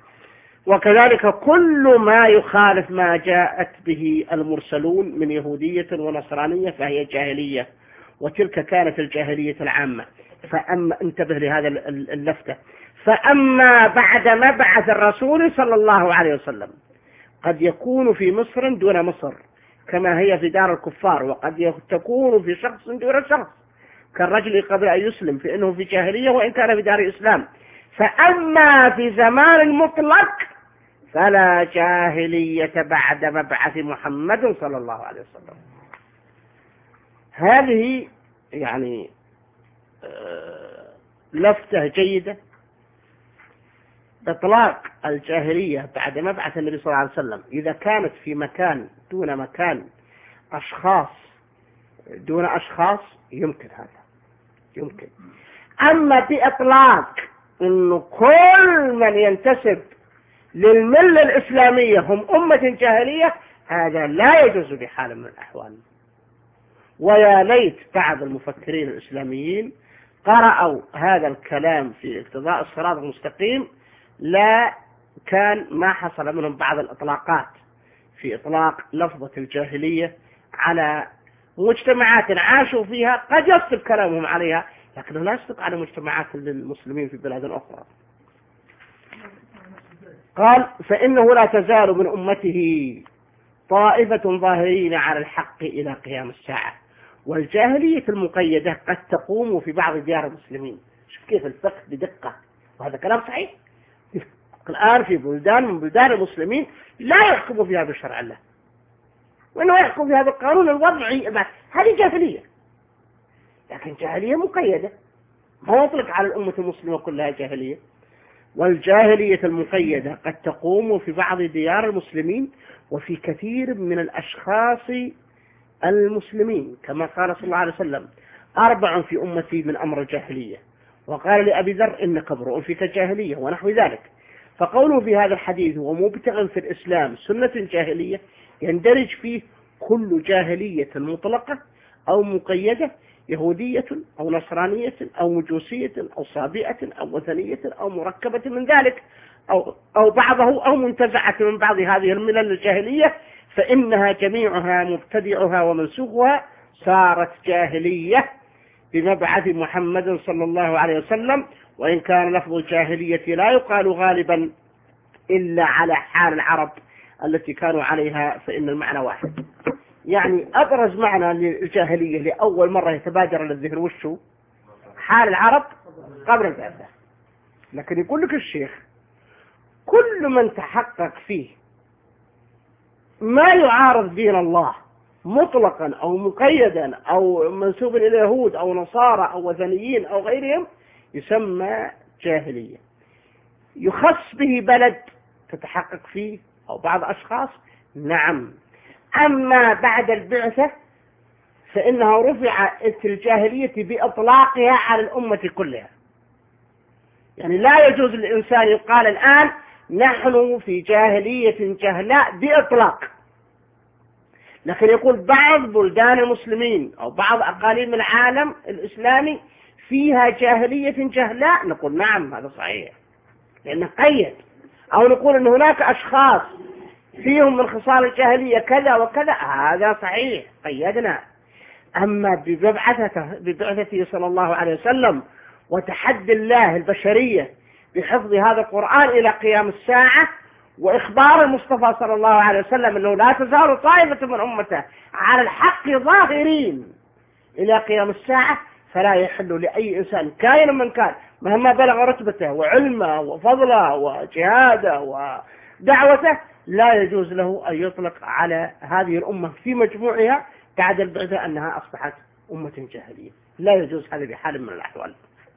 وكذلك كل ما يخالف ما جاءت به المرسلون من يهودية ونصرانية فهي جاهلية، وتلك كانت الجاهلية العامة. فأما انتبه لهذا اللفتة، فأما بعد مبعث الرسول صلى الله عليه وسلم قد يكون في مصر دون مصر كما هي في دار الكفار، وقد تكون في شخص دون شخص كالرجل قبل أن يسلم فإنه في جاهلية وإن كان في دار إسلام. فأما في زمان مطلق فلا جاهلية بعد مبعث محمد صلى الله عليه وسلم. هذه يعني لفتة جيدة. إطلاق الجاهلية بعد مبعث النبي صلى الله عليه وسلم إذا كانت في مكان دون مكان، أشخاص دون أشخاص، يمكن هذا يمكن. أما بإطلاق إنه كل من ينتسب للملة الإسلامية هم أمة جاهلية، هذا لا يجوز بحال من الأحوال. ويا ليت بعض المفكرين الإسلاميين قرأوا هذا الكلام في اقتضاء الصراط المستقيم، لا كان ما حصل منهم بعض الإطلاقات في إطلاق لفظة الجاهلية على مجتمعات عاشوا فيها قد يصدق كلامهم عليها، لكنه لا يصدق على مجتمعات للمسلمين في بلاد أخرى. قال فإنه لا تزال من أمته طائفة ظاهرين على الحق إلى قيام الساعة، والجاهلية المقيدة قد تقوم في بعض ديار المسلمين. شوف كيف الفقه بدقة، وهذا كلام صحيح. الآن في بلدان من بلدان المسلمين لا يحكم فيها بشرع الله، وإنه يحكم في هذا القانون الوضعي. هذه جاهلية، لكن جاهلية مقيدة، ما يطلق على الأمة المسلمة كلها جاهلية. والجاهلية المقيدة قد تقوم في بعض ديار المسلمين وفي كثير من الأشخاص المسلمين، كما قال صلى الله عليه وسلم أربع في أمتي من أمر الجاهلية، وقال لأبي ذر إنك امرؤ فيك جاهلية ونحو ذلك. فقوله في هذا الحديث ومبتغا في الإسلام سنة جاهلية يندرج فيه كل جاهلية مطلقة أو مقيدة، يهودية أو نصرانية أو مجوسية أو صابئة أو وثنية أو مركبة من ذلك، أو, أو بعضه أو منتزعة من بعض هذه الملل الجاهلية، فإنها جميعها مبتدعها ومنسوخها صارت جاهلية بمبعث محمد صلى الله عليه وسلم. وإن كان لفظ الجاهلية لا يقال غالبا إلا على حال العرب التي كانوا عليها، فإن المعنى واحد. يعني أبرز معنى للجاهلية لأول مرة يتبادر للذهن وشو؟ حال العرب قبل البعثة. لكن يقول لك الشيخ كل من تحقق فيه ما يعارض دين الله مطلقا أو مقيدا أو منسوب إلى يهود أو نصارى أو وثنيين أو غيرهم يسمى جاهلية. يخص به بلد تتحقق فيه أو بعض أشخاص، نعم. أما بعد البعثة فإنها رفعت الجاهلية بإطلاقها على الأمة كلها. يعني لا يجوز للإنسان يقال الآن نحن في جاهلية جهلاء بإطلاق، لكن يقول بعض بلدان المسلمين أو بعض أقاليم العالم الإسلامي فيها جاهلية جهلاء، نقول نعم هذا صحيح لأنه قيد. أو نقول أن هناك أشخاص فيهم من خصال الجاهلية كذا وكذا، هذا صحيح قيدنا. أما ببعثته, ببعثته صلى الله عليه وسلم وتحدي الله البشرية بحفظ هذا القرآن إلى قيام الساعة، وإخبار المصطفى صلى الله عليه وسلم أنه لا تزال طائفة من أمته على الحق ظاهرين إلى قيام الساعة، فلا يحل لأي إنسان كائنا من كان مهما بلغ رتبته وعلمه وفضله وجهاده ودعوته، لا يجوز له أن يطلق على هذه الأمة في مجموعها بعد البعثة أنها أصبحت أمة جاهلية، لا يجوز هذا بحال من الأحوال.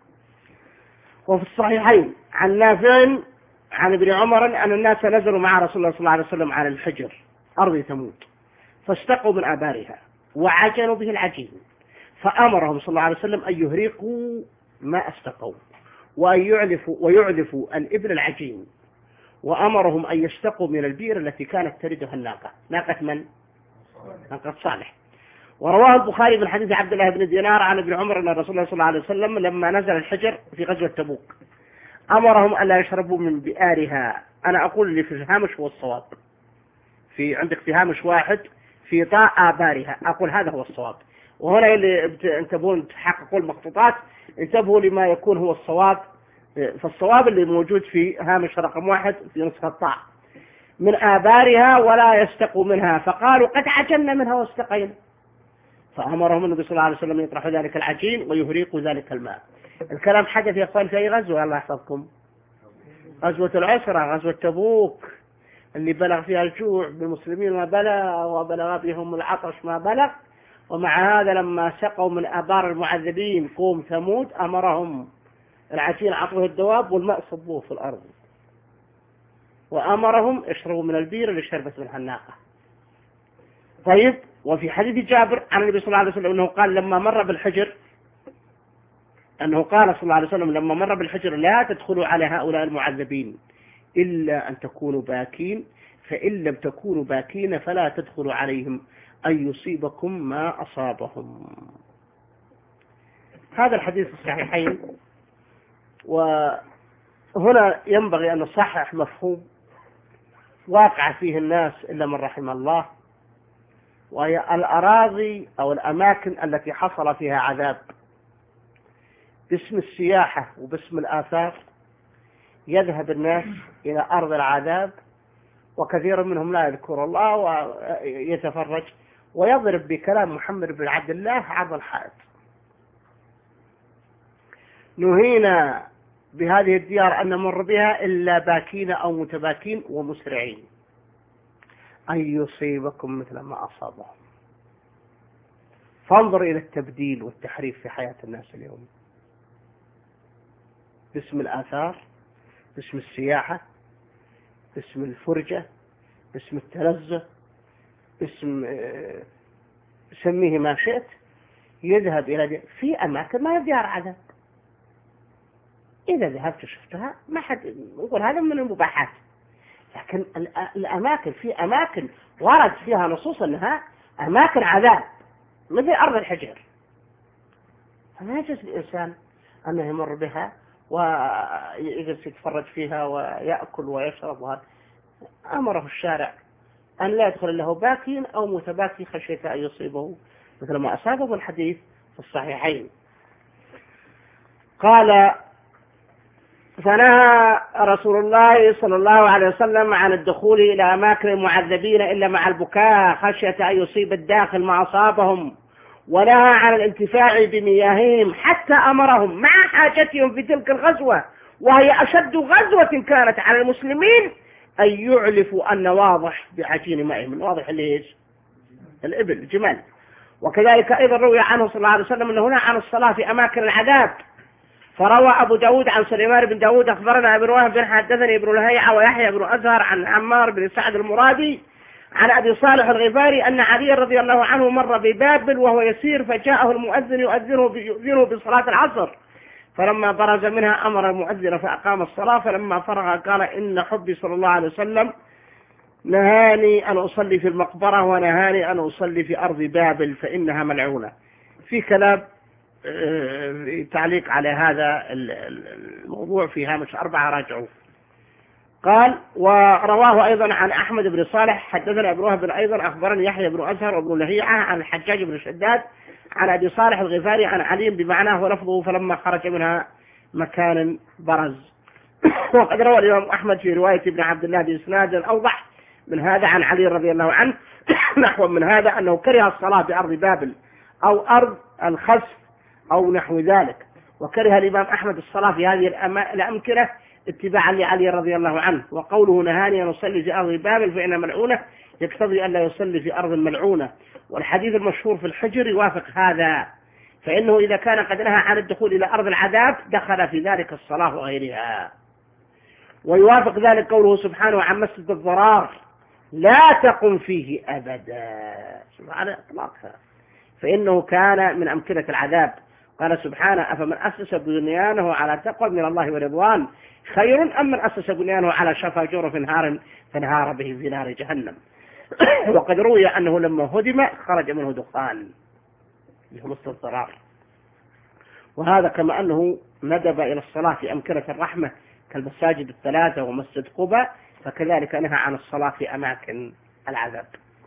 وفي الصحيحين عن نافع عن ابن عمر أن الناس نزلوا مع رسول الله صلى الله عليه وسلم على الحجر أرض ثمود فاستقوا من آبارها وعجنوا به العجين، فأمرهم صلى الله عليه وسلم أن يهرقوا ما استقوا وأن يعلفوا ويعلفوا الإبل العجين، وأمرهم أن يستقوا من البئر التي كانت تردها الناقة، ناقة من؟ ناقة صالح. ورواه البخاري من حديث عبد الله بن دينار عن ابن عمر أن الرسول صلى الله عليه وسلم لما نزل الحجر في غزوة تبوك أمرهم ألا يشربوا من بئارها. أنا أقول اللي في الهامش هو الصواب، في عندك في هامش واحد في طاء آبارها، أقول هذا هو الصواب. وهنا اللي انتبهون تحققوا المخطوطات انتبهوا لما يكون هو الصواب، فالصواب اللي موجود في هامش رقم واحد في نسخة طاء من آبارها ولا يستقوا منها، فقالوا قد عجلنا منها واستقينا، فأمرهم النبي صلى الله عليه وسلم يطرحوا ذلك العجين ويهريقوا ذلك الماء. الكلام حدث يا أخوان في أي غزوة الله يحفظكم؟ غزوة العسرة، غزوة تبوك اللي بلغ فيها الجوع بالمسلمين ما بلغ، وبلغ بهم العطش ما بلغ، ومع هذا لما سقوا من آبار المعذبين قوم ثمود أمرهم العجين عطوه الدواب والماء صبوه في الأرض، وأمرهم اشربوا من البير اللي شربت منها الناقة. طيب، وفي حديث جابر عن النبي صلى الله عليه وسلم أنه قال لما مر بالحجر أنه قال صلى الله عليه وسلم لما مر بالحجر لا تدخلوا على هؤلاء المعذبين إلا أن تكونوا باكين، فإن لم تكونوا باكين فلا تدخلوا عليهم أن يصيبكم ما أصابهم. هذا الحديث الصحيحين. وهنا ينبغي أن نصحح مفهوم واقع فيه الناس إلا من رحم الله، وهي الأراضي أو الأماكن التي حصل فيها عذاب باسم السياحة وباسم الآثار، يذهب الناس إلى أرض العذاب وكثير منهم لا يذكر الله ويتفرج ويضرب بكلام محمد بن عبد الله عرض الحائط. نهينا بهذه الديار أن نمر بها إلا باكين أو متباكين ومسرعين أن يصيبكم مثل ما أصابهم. فانظر إلى التبديل والتحريف في حياة الناس اليوم باسم الآثار، باسم السياحة، باسم الفرجة، باسم التلذذ، باسم سميه ما شئت، يذهب إلى في أماكن ما يديار عذاب. إذا ذهبت شفتها ما حد يقول هذا من المباحات، لكن الأماكن في أماكن ورد فيها نصوص أنها أماكن عذاب مثل أرض الحجر، فما يجوز للإنسان أنه يمر بها ويجلس يتفرج فيها ويأكل ويشرب. وهذا أمره الشارع أن لا يدخل له باكين أو متباكي خشية أن يصيبه مثل ما أصابه بالحديث في الصحيحين. قال فنهى رسول الله صلى الله عليه وسلم عن الدخول إلى أماكن المعذبين إلا مع البكاء خشية أن يصيب الداخل ما أصابهم، ونهى عن الانتفاع بمياههم حتى أمرهم مع حاجتهم في تلك الغزوة وهي أشد غزوة كانت على المسلمين أن يعلفوا النواضح بعجين مائهم. النواضح اللي هي الإبل الجمال. وكذلك أيضا روي عنه صلى الله عليه وسلم أنه هنا عن الصلاة في أماكن العذاب، فروى أبو داود عن سليمان بن داود أخبرنا ابن وهب بن حدثني ابن لهيعة ويحيى بن أزهر عن عمار بن سعد المرادي عن أبي صالح الغفاري أن علي رضي الله عنه مر ببابل وهو يسير فجاءه المؤذن يؤذنه يؤذنه بصلاة العصر، فلما برز منها أمر المؤذن فأقام الصلاة، فلما فرغ قال إن حبي صلى الله عليه وسلم نهاني أن أصلي في المقبرة ونهاني أن أصلي في أرض بابل فإنها ملعونة. في كلام تعليق على هذا الموضوع في هامش أربعة راجعوه. قال ورواه أيضا عن أحمد بن صالح حدثنا ابن وهب أيضا أخبرني يحيى بن أزهر وابن لهيعة عن الحجاج بن شداد عن أبي صالح الغفاري عن علي بمعناه ولفظه فلما خرج منها مكان برز. وقد روى الإمام أحمد في رواية ابن عبد الله بإسناد أوضح من هذا عن علي رضي الله عنه نحو من هذا أنه كره الصلاة بأرض بابل أو أرض الخسف أو نحو ذلك. وكره الإمام أحمد الصلاة في هذه الأمكنة اتباعا لعلي رضي الله عنه. وقوله نهاني أن أصلي في أرض بابل فإنها ملعونة يقتضي أن لا يصلي في أرض ملعونة. والحديث المشهور في الحجر يوافق هذا، فإنه إذا كان قد نهى عن الدخول إلى أرض العذاب دخل في ذلك الصلاة وغيرها. ويوافق ذلك قوله سبحانه عن مسجد الضرار لا تقم فيه أبدا على إطلاقها، فإنه كان من أمكنة العذاب. قال سبحانه أفمن أسس بنيانه على تقوى من الله ورضوان خير أم من أسس بنيانه على شفا جرف نهار فانهار به في نار جهنم. وقد روي أنه لما هدم خرج منه دخان اللي هو مسجد الضرار. وهذا كما أنه ندب إلى الصلاة في أمكنة الرحمة كالمساجد الثلاثة ومسجد قباء، فكذلك نهى عن الصلاة في أماكن العذاب.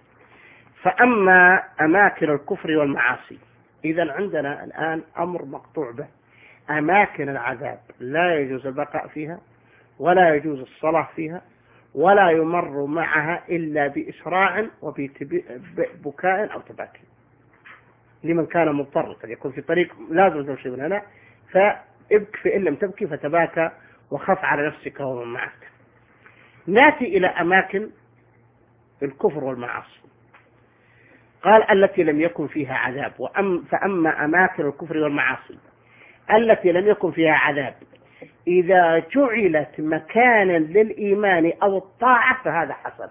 فأما أماكن الكفر والمعاصي، إذن عندنا الآن أمر مقطوع به، أماكن العذاب لا يجوز البقاء فيها ولا يجوز الصلاة فيها ولا يمر معها إلا بإسراع وببكاء أو تباكي لمن كان مضطر، قد يكون في طريق لازم تمشي من هنا فابك فإن لم تبكي فتباكى وخف على نفسك ومن معك. نأتي إلى أماكن الكفر والمعاصي. قال التي لم يكن فيها عذاب. وأم فأما أماكن الكفر والمعاصي التي لم يكن فيها عذاب إذا جعلت مكانا للإيمان أو الطاعة فهذا حسن.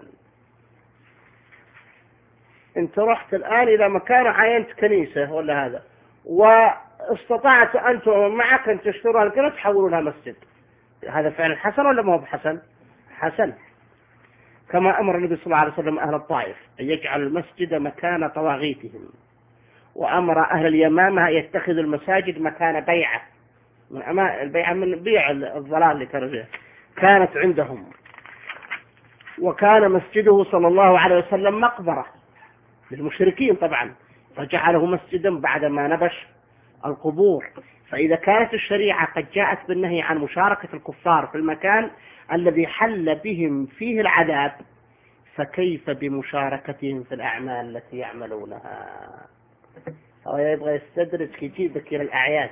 انت رحت الآن إلى مكان عينت كنيسة ولا هذا واستطعت أنت ومعك أن تشترها لكن تحولوا لها مسجد، هذا فعلا حسن ولا ما هو حسن؟ حسن. كما أمر النبي صلى الله عليه وسلم أهل الطائف أن يجعل المسجد مكان طواغيتهم، وأمر أهل اليمامة أن يتخذوا المساجد مكان بيعة من أما البيعة من بيع الضلال اللي كانوا فيها كانت عندهم. وكان مسجده صلى الله عليه وسلم مقبرة للمشركين طبعا، فجعله مسجدا بعدما نبش القبور. فإذا كانت الشريعة قد جاءت بالنهي عن مشاركة الكفار في المكان الذي حل بهم فيه العذاب، فكيف بمشاركتهم في الأعمال التي يعملونها؟ هو يبغى يستدرج يجيبك إلى الأعياد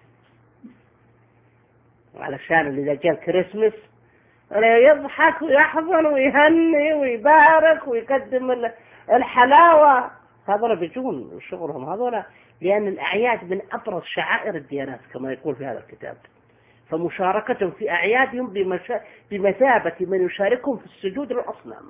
علشان إذا جاء الكريسماس يضحك ويحضن ويهني ويبارك ويقدم الحلاوة. هذول بيجون شغلهم هذول، لأن الأعياد من أبرز شعائر الديانات كما يقول في هذا الكتاب، فمشاركتهم في أعيادهم بمثابة من يشاركهم في السجود للأصنام.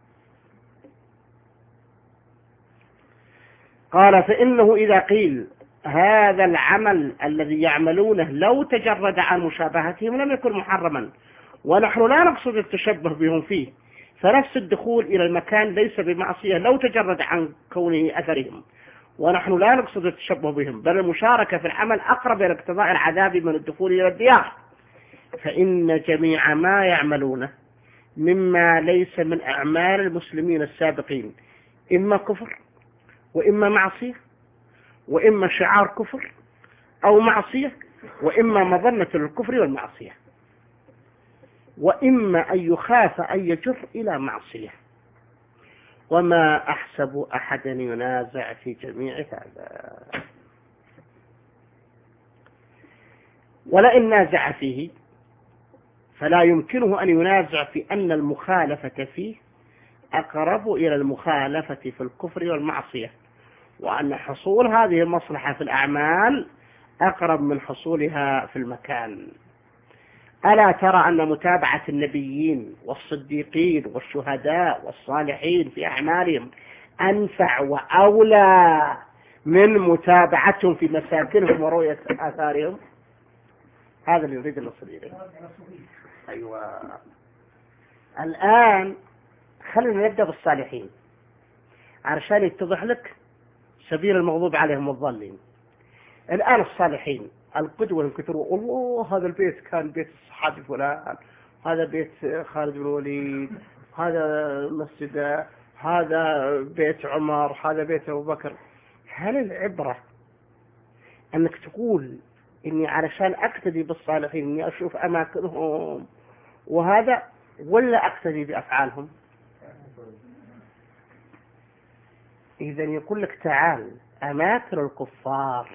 قال فإنه إذا قيل هذا العمل الذي يعملونه لو تجرد عن مشابهتهم لم يكن محرما، ونحن لا نقصد التشبه بهم فيه، فنفس الدخول إلى المكان ليس بمعصية لو تجرد عن كونه أثرهم، ونحن لا نقصد التشبه بهم، بل المشاركة في العمل أقرب إلى اقتضاء العذاب من الدخول إلى الديار. فإن جميع ما يعملونه مما ليس من أعمال المسلمين السابقين إما كفر وإما معصية، وإما شعار كفر أو معصية، وإما مظنة للكفر والمعصية، وإما أن يخاف أن يجر إلى معصية. وما أحسب أحدا ينازع في جميع هذا، ولئن نازع فيه فلا يمكنه أن ينازع في أن المخالفة فيه أقرب إلى المخالفة في الكفر والمعصية، وأن حصول هذه المصلحة في الأعمال أقرب من حصولها في المكان. ألا ترى أن متابعة النبيين والصديقين والشهداء والصالحين في أعمالهم أنفع وأولى من متابعتهم في مساكنهم ورؤية آثارهم؟ هذا اللي يريد النصر إليه. أيوة. الآن خلينا نبدأ بالصالحين علشان يتضح لك سبيل المغضوب عليهم والضالين. الآن الصالحين القدوة ينكتروا، الله هذا البيت كان بيت الصحابي فلان، هذا بيت خالد بن الوليد، هذا مسجد، هذا بيت عمر، هذا بيت أبو بكر. هل العبرة أنك تقول إني علشان أقتدي بالصالحين إني أشوف أماكنهم وهذا، ولا أقتدي بأفعالهم؟ إذن يقول لك تعال أماكن الكفار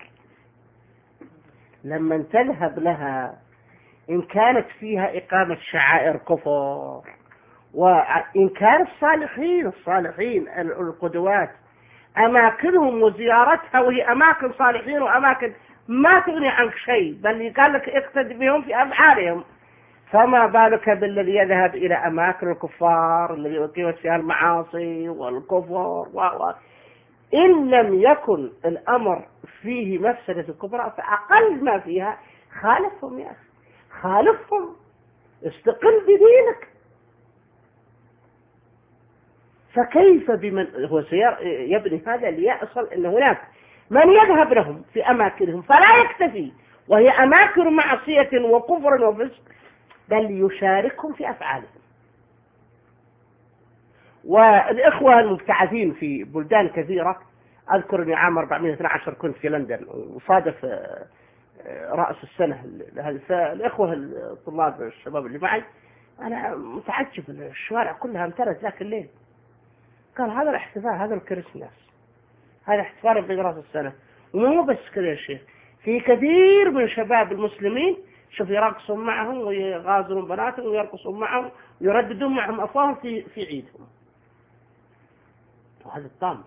لما تذهب لها إن كانت فيها إقامة شعائر كفر، وإن كان الصالحين الصالحين القدوات أماكنهم وزيارتها وهي أماكن صالحين وأماكن ما تغني عنك شيء، بل قال لك اقتد بهم في أفعالهم، فما بالك بالذي يذهب إلى أماكن الكفار الذي يقيم فيها المعاصي والكفر و... إن لم يكن الأمر فيه مفسدة الكبرى فأقل ما فيها خالفهم يا أخي، خالفهم، استقل بدينك. فكيف بمن هو يبني هذا ليأصل أن هناك من يذهب لهم في أماكنهم فلا يكتفي وهي أماكن معصية وكفر وفسق، بل يشاركهم في أفعالهم. والإخوة المبتعثين في بلدان كثيرة، أذكر أني عام أربعمائة واثني عشر كنت في لندن وصادف رأس السنة، فالإخوة الطلاب الشباب اللي معي أنا متعجب، الشوارع كلها امتلت ذاك الليل. قال هذا الاحتفال، هذا الكريسماس، هذا احتفال برأس السنة. ومو بس كذا يا شيخ، في كثير من شباب المسلمين شوف يرقصون معهم ويغازلون بناتهم ويرقصون معهم ويرددون معهم أفواههم في في عيدهم. وهذا الطامع،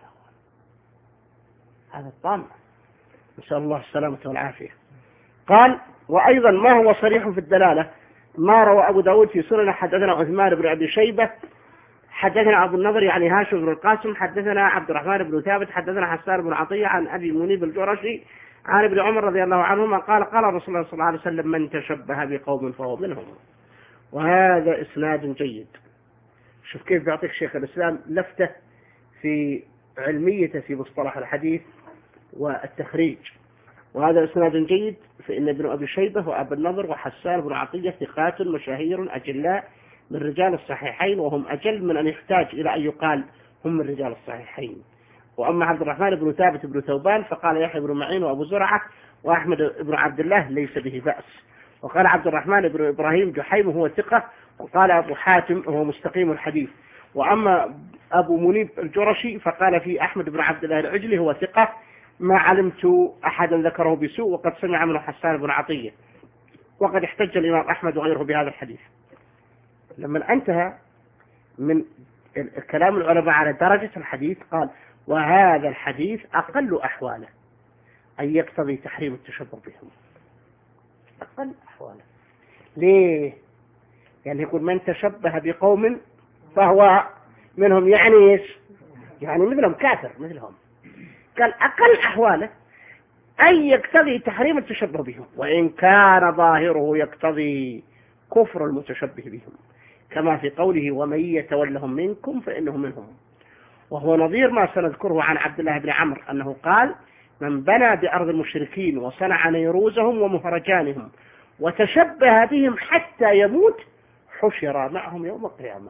هذا الطامع، نسأل الله السلامة والعافية. قال وأيضا ما هو صريح في الدلالة ما روى أبو داود في سنن حدثنا عثمان بن أبي شيبة حدثنا أبو النضر يعني هاشم بن القاسم حدثنا عبد الرحمن بن ثابت حدثنا حسان بن عطية عن أبي منيب الجرشي عن ابن عمر رضي الله عنهما قال قال رسول الله صلى الله عليه وسلم من تشبه بقوم فهو منهم. وهذا إسناد جيد. شوف كيف بيعطيك شيخ الإسلام لفتة في علميته في مصطلح الحديث والتخريج. وهذا إسناد جيد فإن ابن أبي شيبة وأبو النضر وحسان بن عطية ثقات مشاهير أجلاء من رجال الصحيحين، وهم أجل من أن يحتاج إلى أن يقال هم من رجال الصحيحين. وأما عبد الرحمن بن ثابت بن ثوبان فقال يحيى بن معين وأبو زرعة وأحمد بن عبد الله ليس به بأس. وقال عبد الرحمن بن إبراهيم جحيم هو ثقة. وقال أبو حاتم هو مستقيم الحديث. وأما أبو منيب الجرشي فقال في أحمد بن عبد الله العجلي هو ثقة ما علمت أحدا ذكره بسوء وقد سمع منه حسان بن عطية. وقد احتج الإمام أحمد وغيره بهذا الحديث. لما انتهى من كلام العلماء على درجة الحديث قال وهذا الحديث أقل أحواله أن يقتضي تحريم التشبه بهم. أقل أحواله ليه؟ يعني يقول من تشبه بقوم فهو منهم، يعني إيش؟ يعني مثلهم كافر مثلهم. قال أقل أحواله أن يقتضي تحريم التشبه بهم وإن كان ظاهره يقتضي كفر المتشبه بهم كما في قوله ومن يتولهم منكم فإنه منهم. وهو نظير ما سنذكره عن عبد الله بن عمرو أنه قال من بنى بأرض المشركين وصنع نيروزهم ومهرجانهم وتشبه بهم حتى يموت حشر معهم يوم القيامة.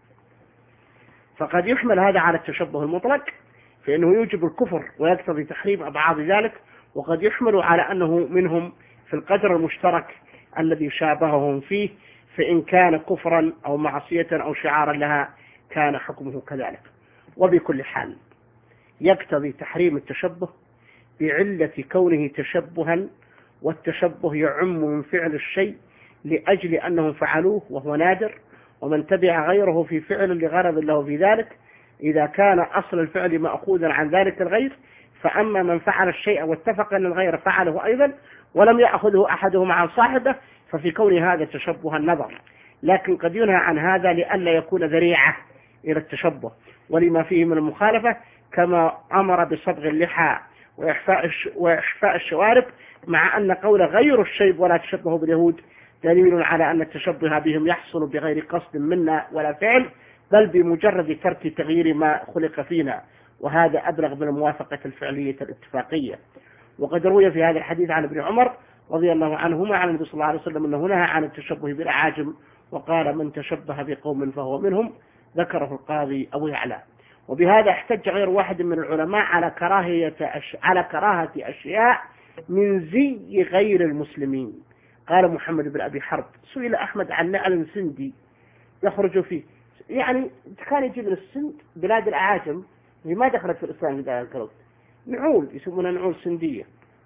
فقد يحمل هذا على التشبه المطلق فإنه يوجب الكفر ويقتضي تحريم أبعاد ذلك، وقد يحمل على أنه منهم في القدر المشترك الذي شابههم فيه، فإن كان كفرا أو معصية أو شعارا لها كان حكمه كذلك. وبكل حال يقتضي تحريم التشبه بعلة كونه تشبها، والتشبه يعم من فعل الشيء لأجل أنهم فعلوه وهو نادر، ومن تبع غيره في فعل لغرض له في ذلك إذا كان أصل الفعل مأخوذا عن ذلك الغير. فأما من فعل الشيء واتفق أن الغير فعله أيضا ولم يأخذه أحدهم عن صاحبه ففي كون هذا تشبه النظر، لكن قد ينهى عن هذا لئلا يكون ذريعة إلى التشبه ولما فيه من المخالفة، كما أمر بصبغ اللحى وإحفاء وإحفاء الشوارب، مع أن قول غير الشيب ولا تشبهوا باليهود دليل على أن التشبه بهم يحصل بغير قصد منا ولا فعل، بل بمجرد ترك تغيير ما خلق فينا، وهذا أبلغ من الموافقة الفعلية الاتفاقية. وقد روي في هذا الحديث عن ابن عمر رضي الله عنهما عن النبي صلى الله عليه وسلم أنه نهى عن التشبه بالأعاجم، وقال من تشبه بقوم فهو منهم، ذكره القاضي أبو يعلى. وبهذا احتج غير واحد من العلماء على كراهية أش... على كراهة أشياء من زي غير المسلمين. قال محمد بن أبي حرب سئل أحمد عن نعل سندي يخرج فيه، يعني كان يجيب من السند بلاد الأعاجم اللي ما دخلت في الإسلام في ذلك الوقت، نعول يسمونها نعول سندية،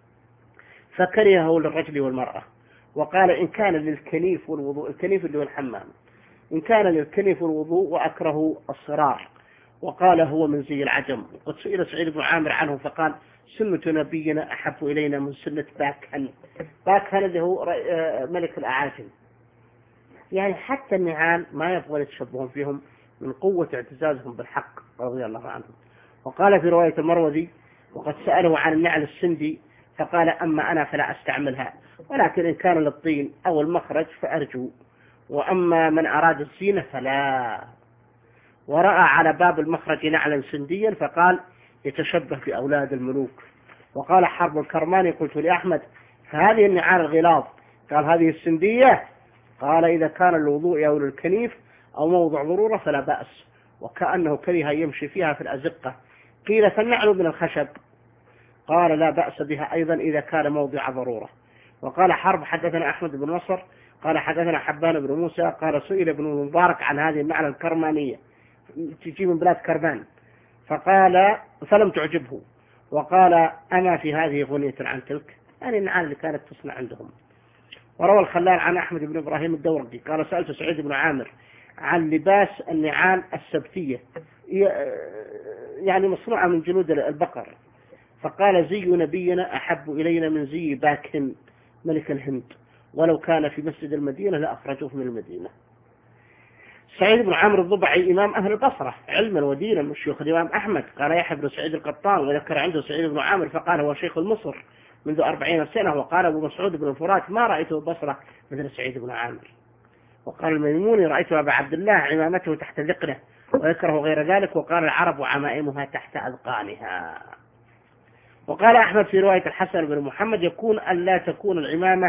فكرهه للرجل والمرأة، وقال إن كان للكنيف والوضوء، الكنيف اللي هو الحمام، إن كان للكنيف والوضوء وأكره الصراع، وقال هو من زي العجم. وقد سئل سعيد بن عامر عنه فقال سنة نبينا أحب إلينا من سنة باكهن. باكهن اللي هو ملك الأعاجم، يعني حتى النعال ما يبغى يتشبهون فيهم من قوة اعتزازهم بالحق رضي الله عنهم. وقال في رواية المروذي وقد سأله عن النعل السندي فقال أما أنا فلا أستعملها، ولكن إن كان للطين أو المخرج فأرجو، وأما من أراد الزينة فلا. ورأى على باب المخرج نعلا سنديا فقال يتشبه بأولاد الملوك. وقال حرب الكرماني قلت لأحمد فهذه النعال الغلاظ؟ قال هذه السندية. قال إذا كان الوضوء أو للكنيف أو موضع ضرورة فلا بأس، وكأنه كره يمشي فيها في الأزقة. قيل فالنعل من الخشب؟ قال لا بأس بها أيضا إذا كان موضع ضرورة. وقال حرب حدثنا أحمد بن نصر قال حدثنا حبان بن موسى قال سئل ابن المبارك عن هذه النعل الكرمانية تجي من بلاد كرمان، فقال فلم تعجبه، وقال أما في هذه غنية عن تلك، يعني النعال اللي كانت تصنع عندهم. وروى الخلال عن أحمد بن إبراهيم الدورقي قال سألت سعيد بن عامر عن لباس النعال السبتية، يعني مصنوعة من جلود البقر، فقال زي نبينا أحب إلينا من زي باكن ملك الهند، ولو كان في مسجد المدينة لأخرجوه من المدينة. سعيد بن عامر الضبعي إمام أهل البصرة علما ودينا من شيوخ الإمام أحمد. قال يحيى بن سعيد القطان وذكر عنده سعيد بن عامر فقال هو شيخ مصر منذ أربعين سنة. وقال أبو مسعود بن الفرات ما رأيته البصرة مثل سعيد بن عامر. وقال الميموني رأيت أبا عبد الله عمامته تحت ذقنه ويكره غير ذلك. وقال العرب عمائمها تحت أذقانها. وقال أحمد في رواية الحسن بن محمد يكون أن لا تكون العمامة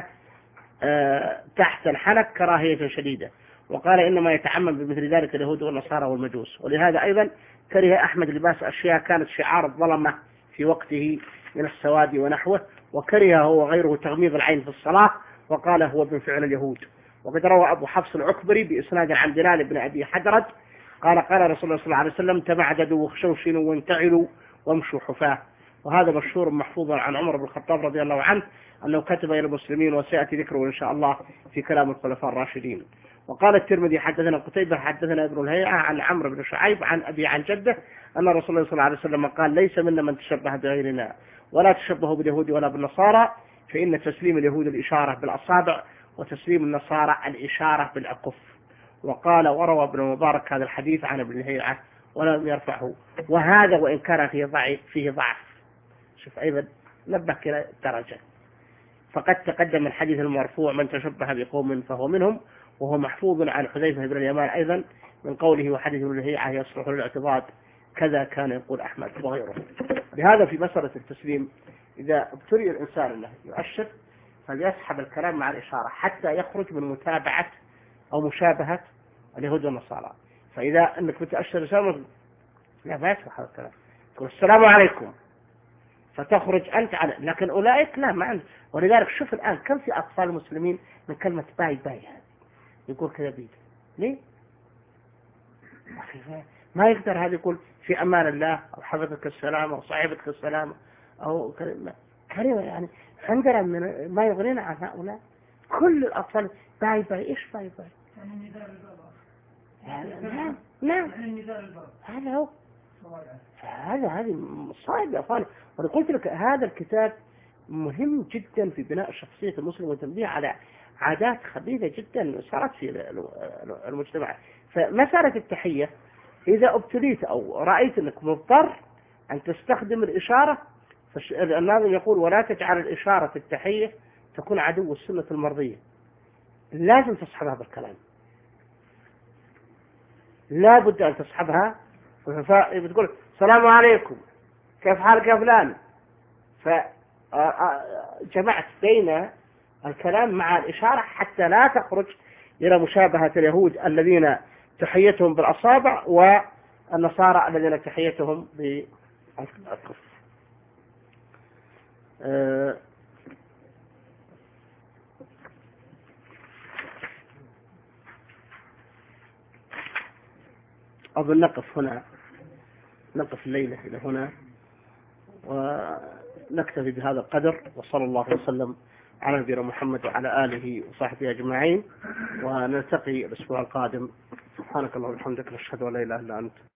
تحت الحنك كراهية شديدة. وقال إنما يتعمم بمثل ذلك اليهود والنصارى والمجوس. ولهذا أيضا كره أحمد لباس أشياء كانت شعار الظلمة في وقته من السواد ونحوه، وكره هو وغيره تغميض العين في الصلاة، وقال هو من فعل اليهود. وقد روى أبو حفص العكبري بإسناد عن بلال بن أبي حدرد قال قال رسول الله صلى الله عليه وسلم تمعددوا وخشوشنوا وانتعلوا وامشوا حفاه. وهذا مشهور محفوظ عن عمر بن الخطاب رضي الله عنه أنه كتب إلى المسلمين، وسيأتي ذكره إن شاء الله في كلام الخلفاء الراشدين. وقال الترمذي حدثنا قتيبة حدثنا ابن الهيعة عن عمرو بن شعيب عن أبي عن جده أن رسول الله صلى الله عليه وسلم قال ليس منا من تشبه بغيرنا ولا تشبهوا باليهود ولا بالنصارى، فإن تسليم اليهود الإشارة بالأصابع وتسليم النصارى الإشارة بالأكف. وقال وروى ابن المبارك هذا الحديث عن ابن الهيعة ولم يرفعه، وهذا وإن كان فيه ضعف فيه ضعف. شوف أيضا نبه إلى الدرجة. فقد تقدم الحديث المرفوع من تشبه بقوم فهو منهم، وهو محفوظ عن حذيفة بن اليمان أيضا من قوله وحديث ابن الهيعة يصلح للاعتضاد، كذا كان يقول أحمد وغيره. بهذا في مسألة التسليم إذا ابتلي الإنسان أنه يؤشر فليسحب الكلام مع الإشارة حتى يخرج من متابعة أو مشابهة اليهود والنصارى. فإذا أنك بتأشر رسالة لا ما يسمح هذا الكلام، تقول السلام عليكم فتخرج أنت على، لكن أولئك لا ما عنده. ولذلك شوف الآن كم في أطفال مسلمين من كلمة باي باي هذه يقول كذا بيد ليه؟ ما يقدر هذا يقول في أمان الله أو حفظك السلام أو صاحبك السلام أو كلمة كلمة يعني عندنا من ما يغنينا عن هؤلاء. كل الأطفال باي باي إيش باي باي؟ نعم نعم هذا هو هذا هذه مصائب يا أخواني. وأنا قلت لك هذا الكتاب مهم جدا في بناء شخصية المسلم وتنبيه على عادات خبيثة جدا صارت في المجتمع. فمسألة التحية إذا ابتليت أو رأيت أنك مضطر أن تستخدم الإشارة، فالناظم يقول ولا تجعل الإشارة في التحية تكون عدو السنة المرضية. لازم تصحبها بالكلام، لا بد أن تصحبها. بتقول السلام عليكم كيف حالك يا فلان، فجمعت بين الكلام مع الإشارة حتى لا تخرج إلى مشابهة اليهود الذين تحيتهم بالأصابع والنصارى الذين تحيتهم بالكف. أظن نقف هنا، نقف الليلة إلى هنا ونكتفي بهذا القدر، وصلى الله وسلم على نبينا محمد وعلى آله وصحبه أجمعين، ونلتقي الأسبوع القادم. سبحانك اللهم وبحمدك نشهد أن لا إله إلا أنت.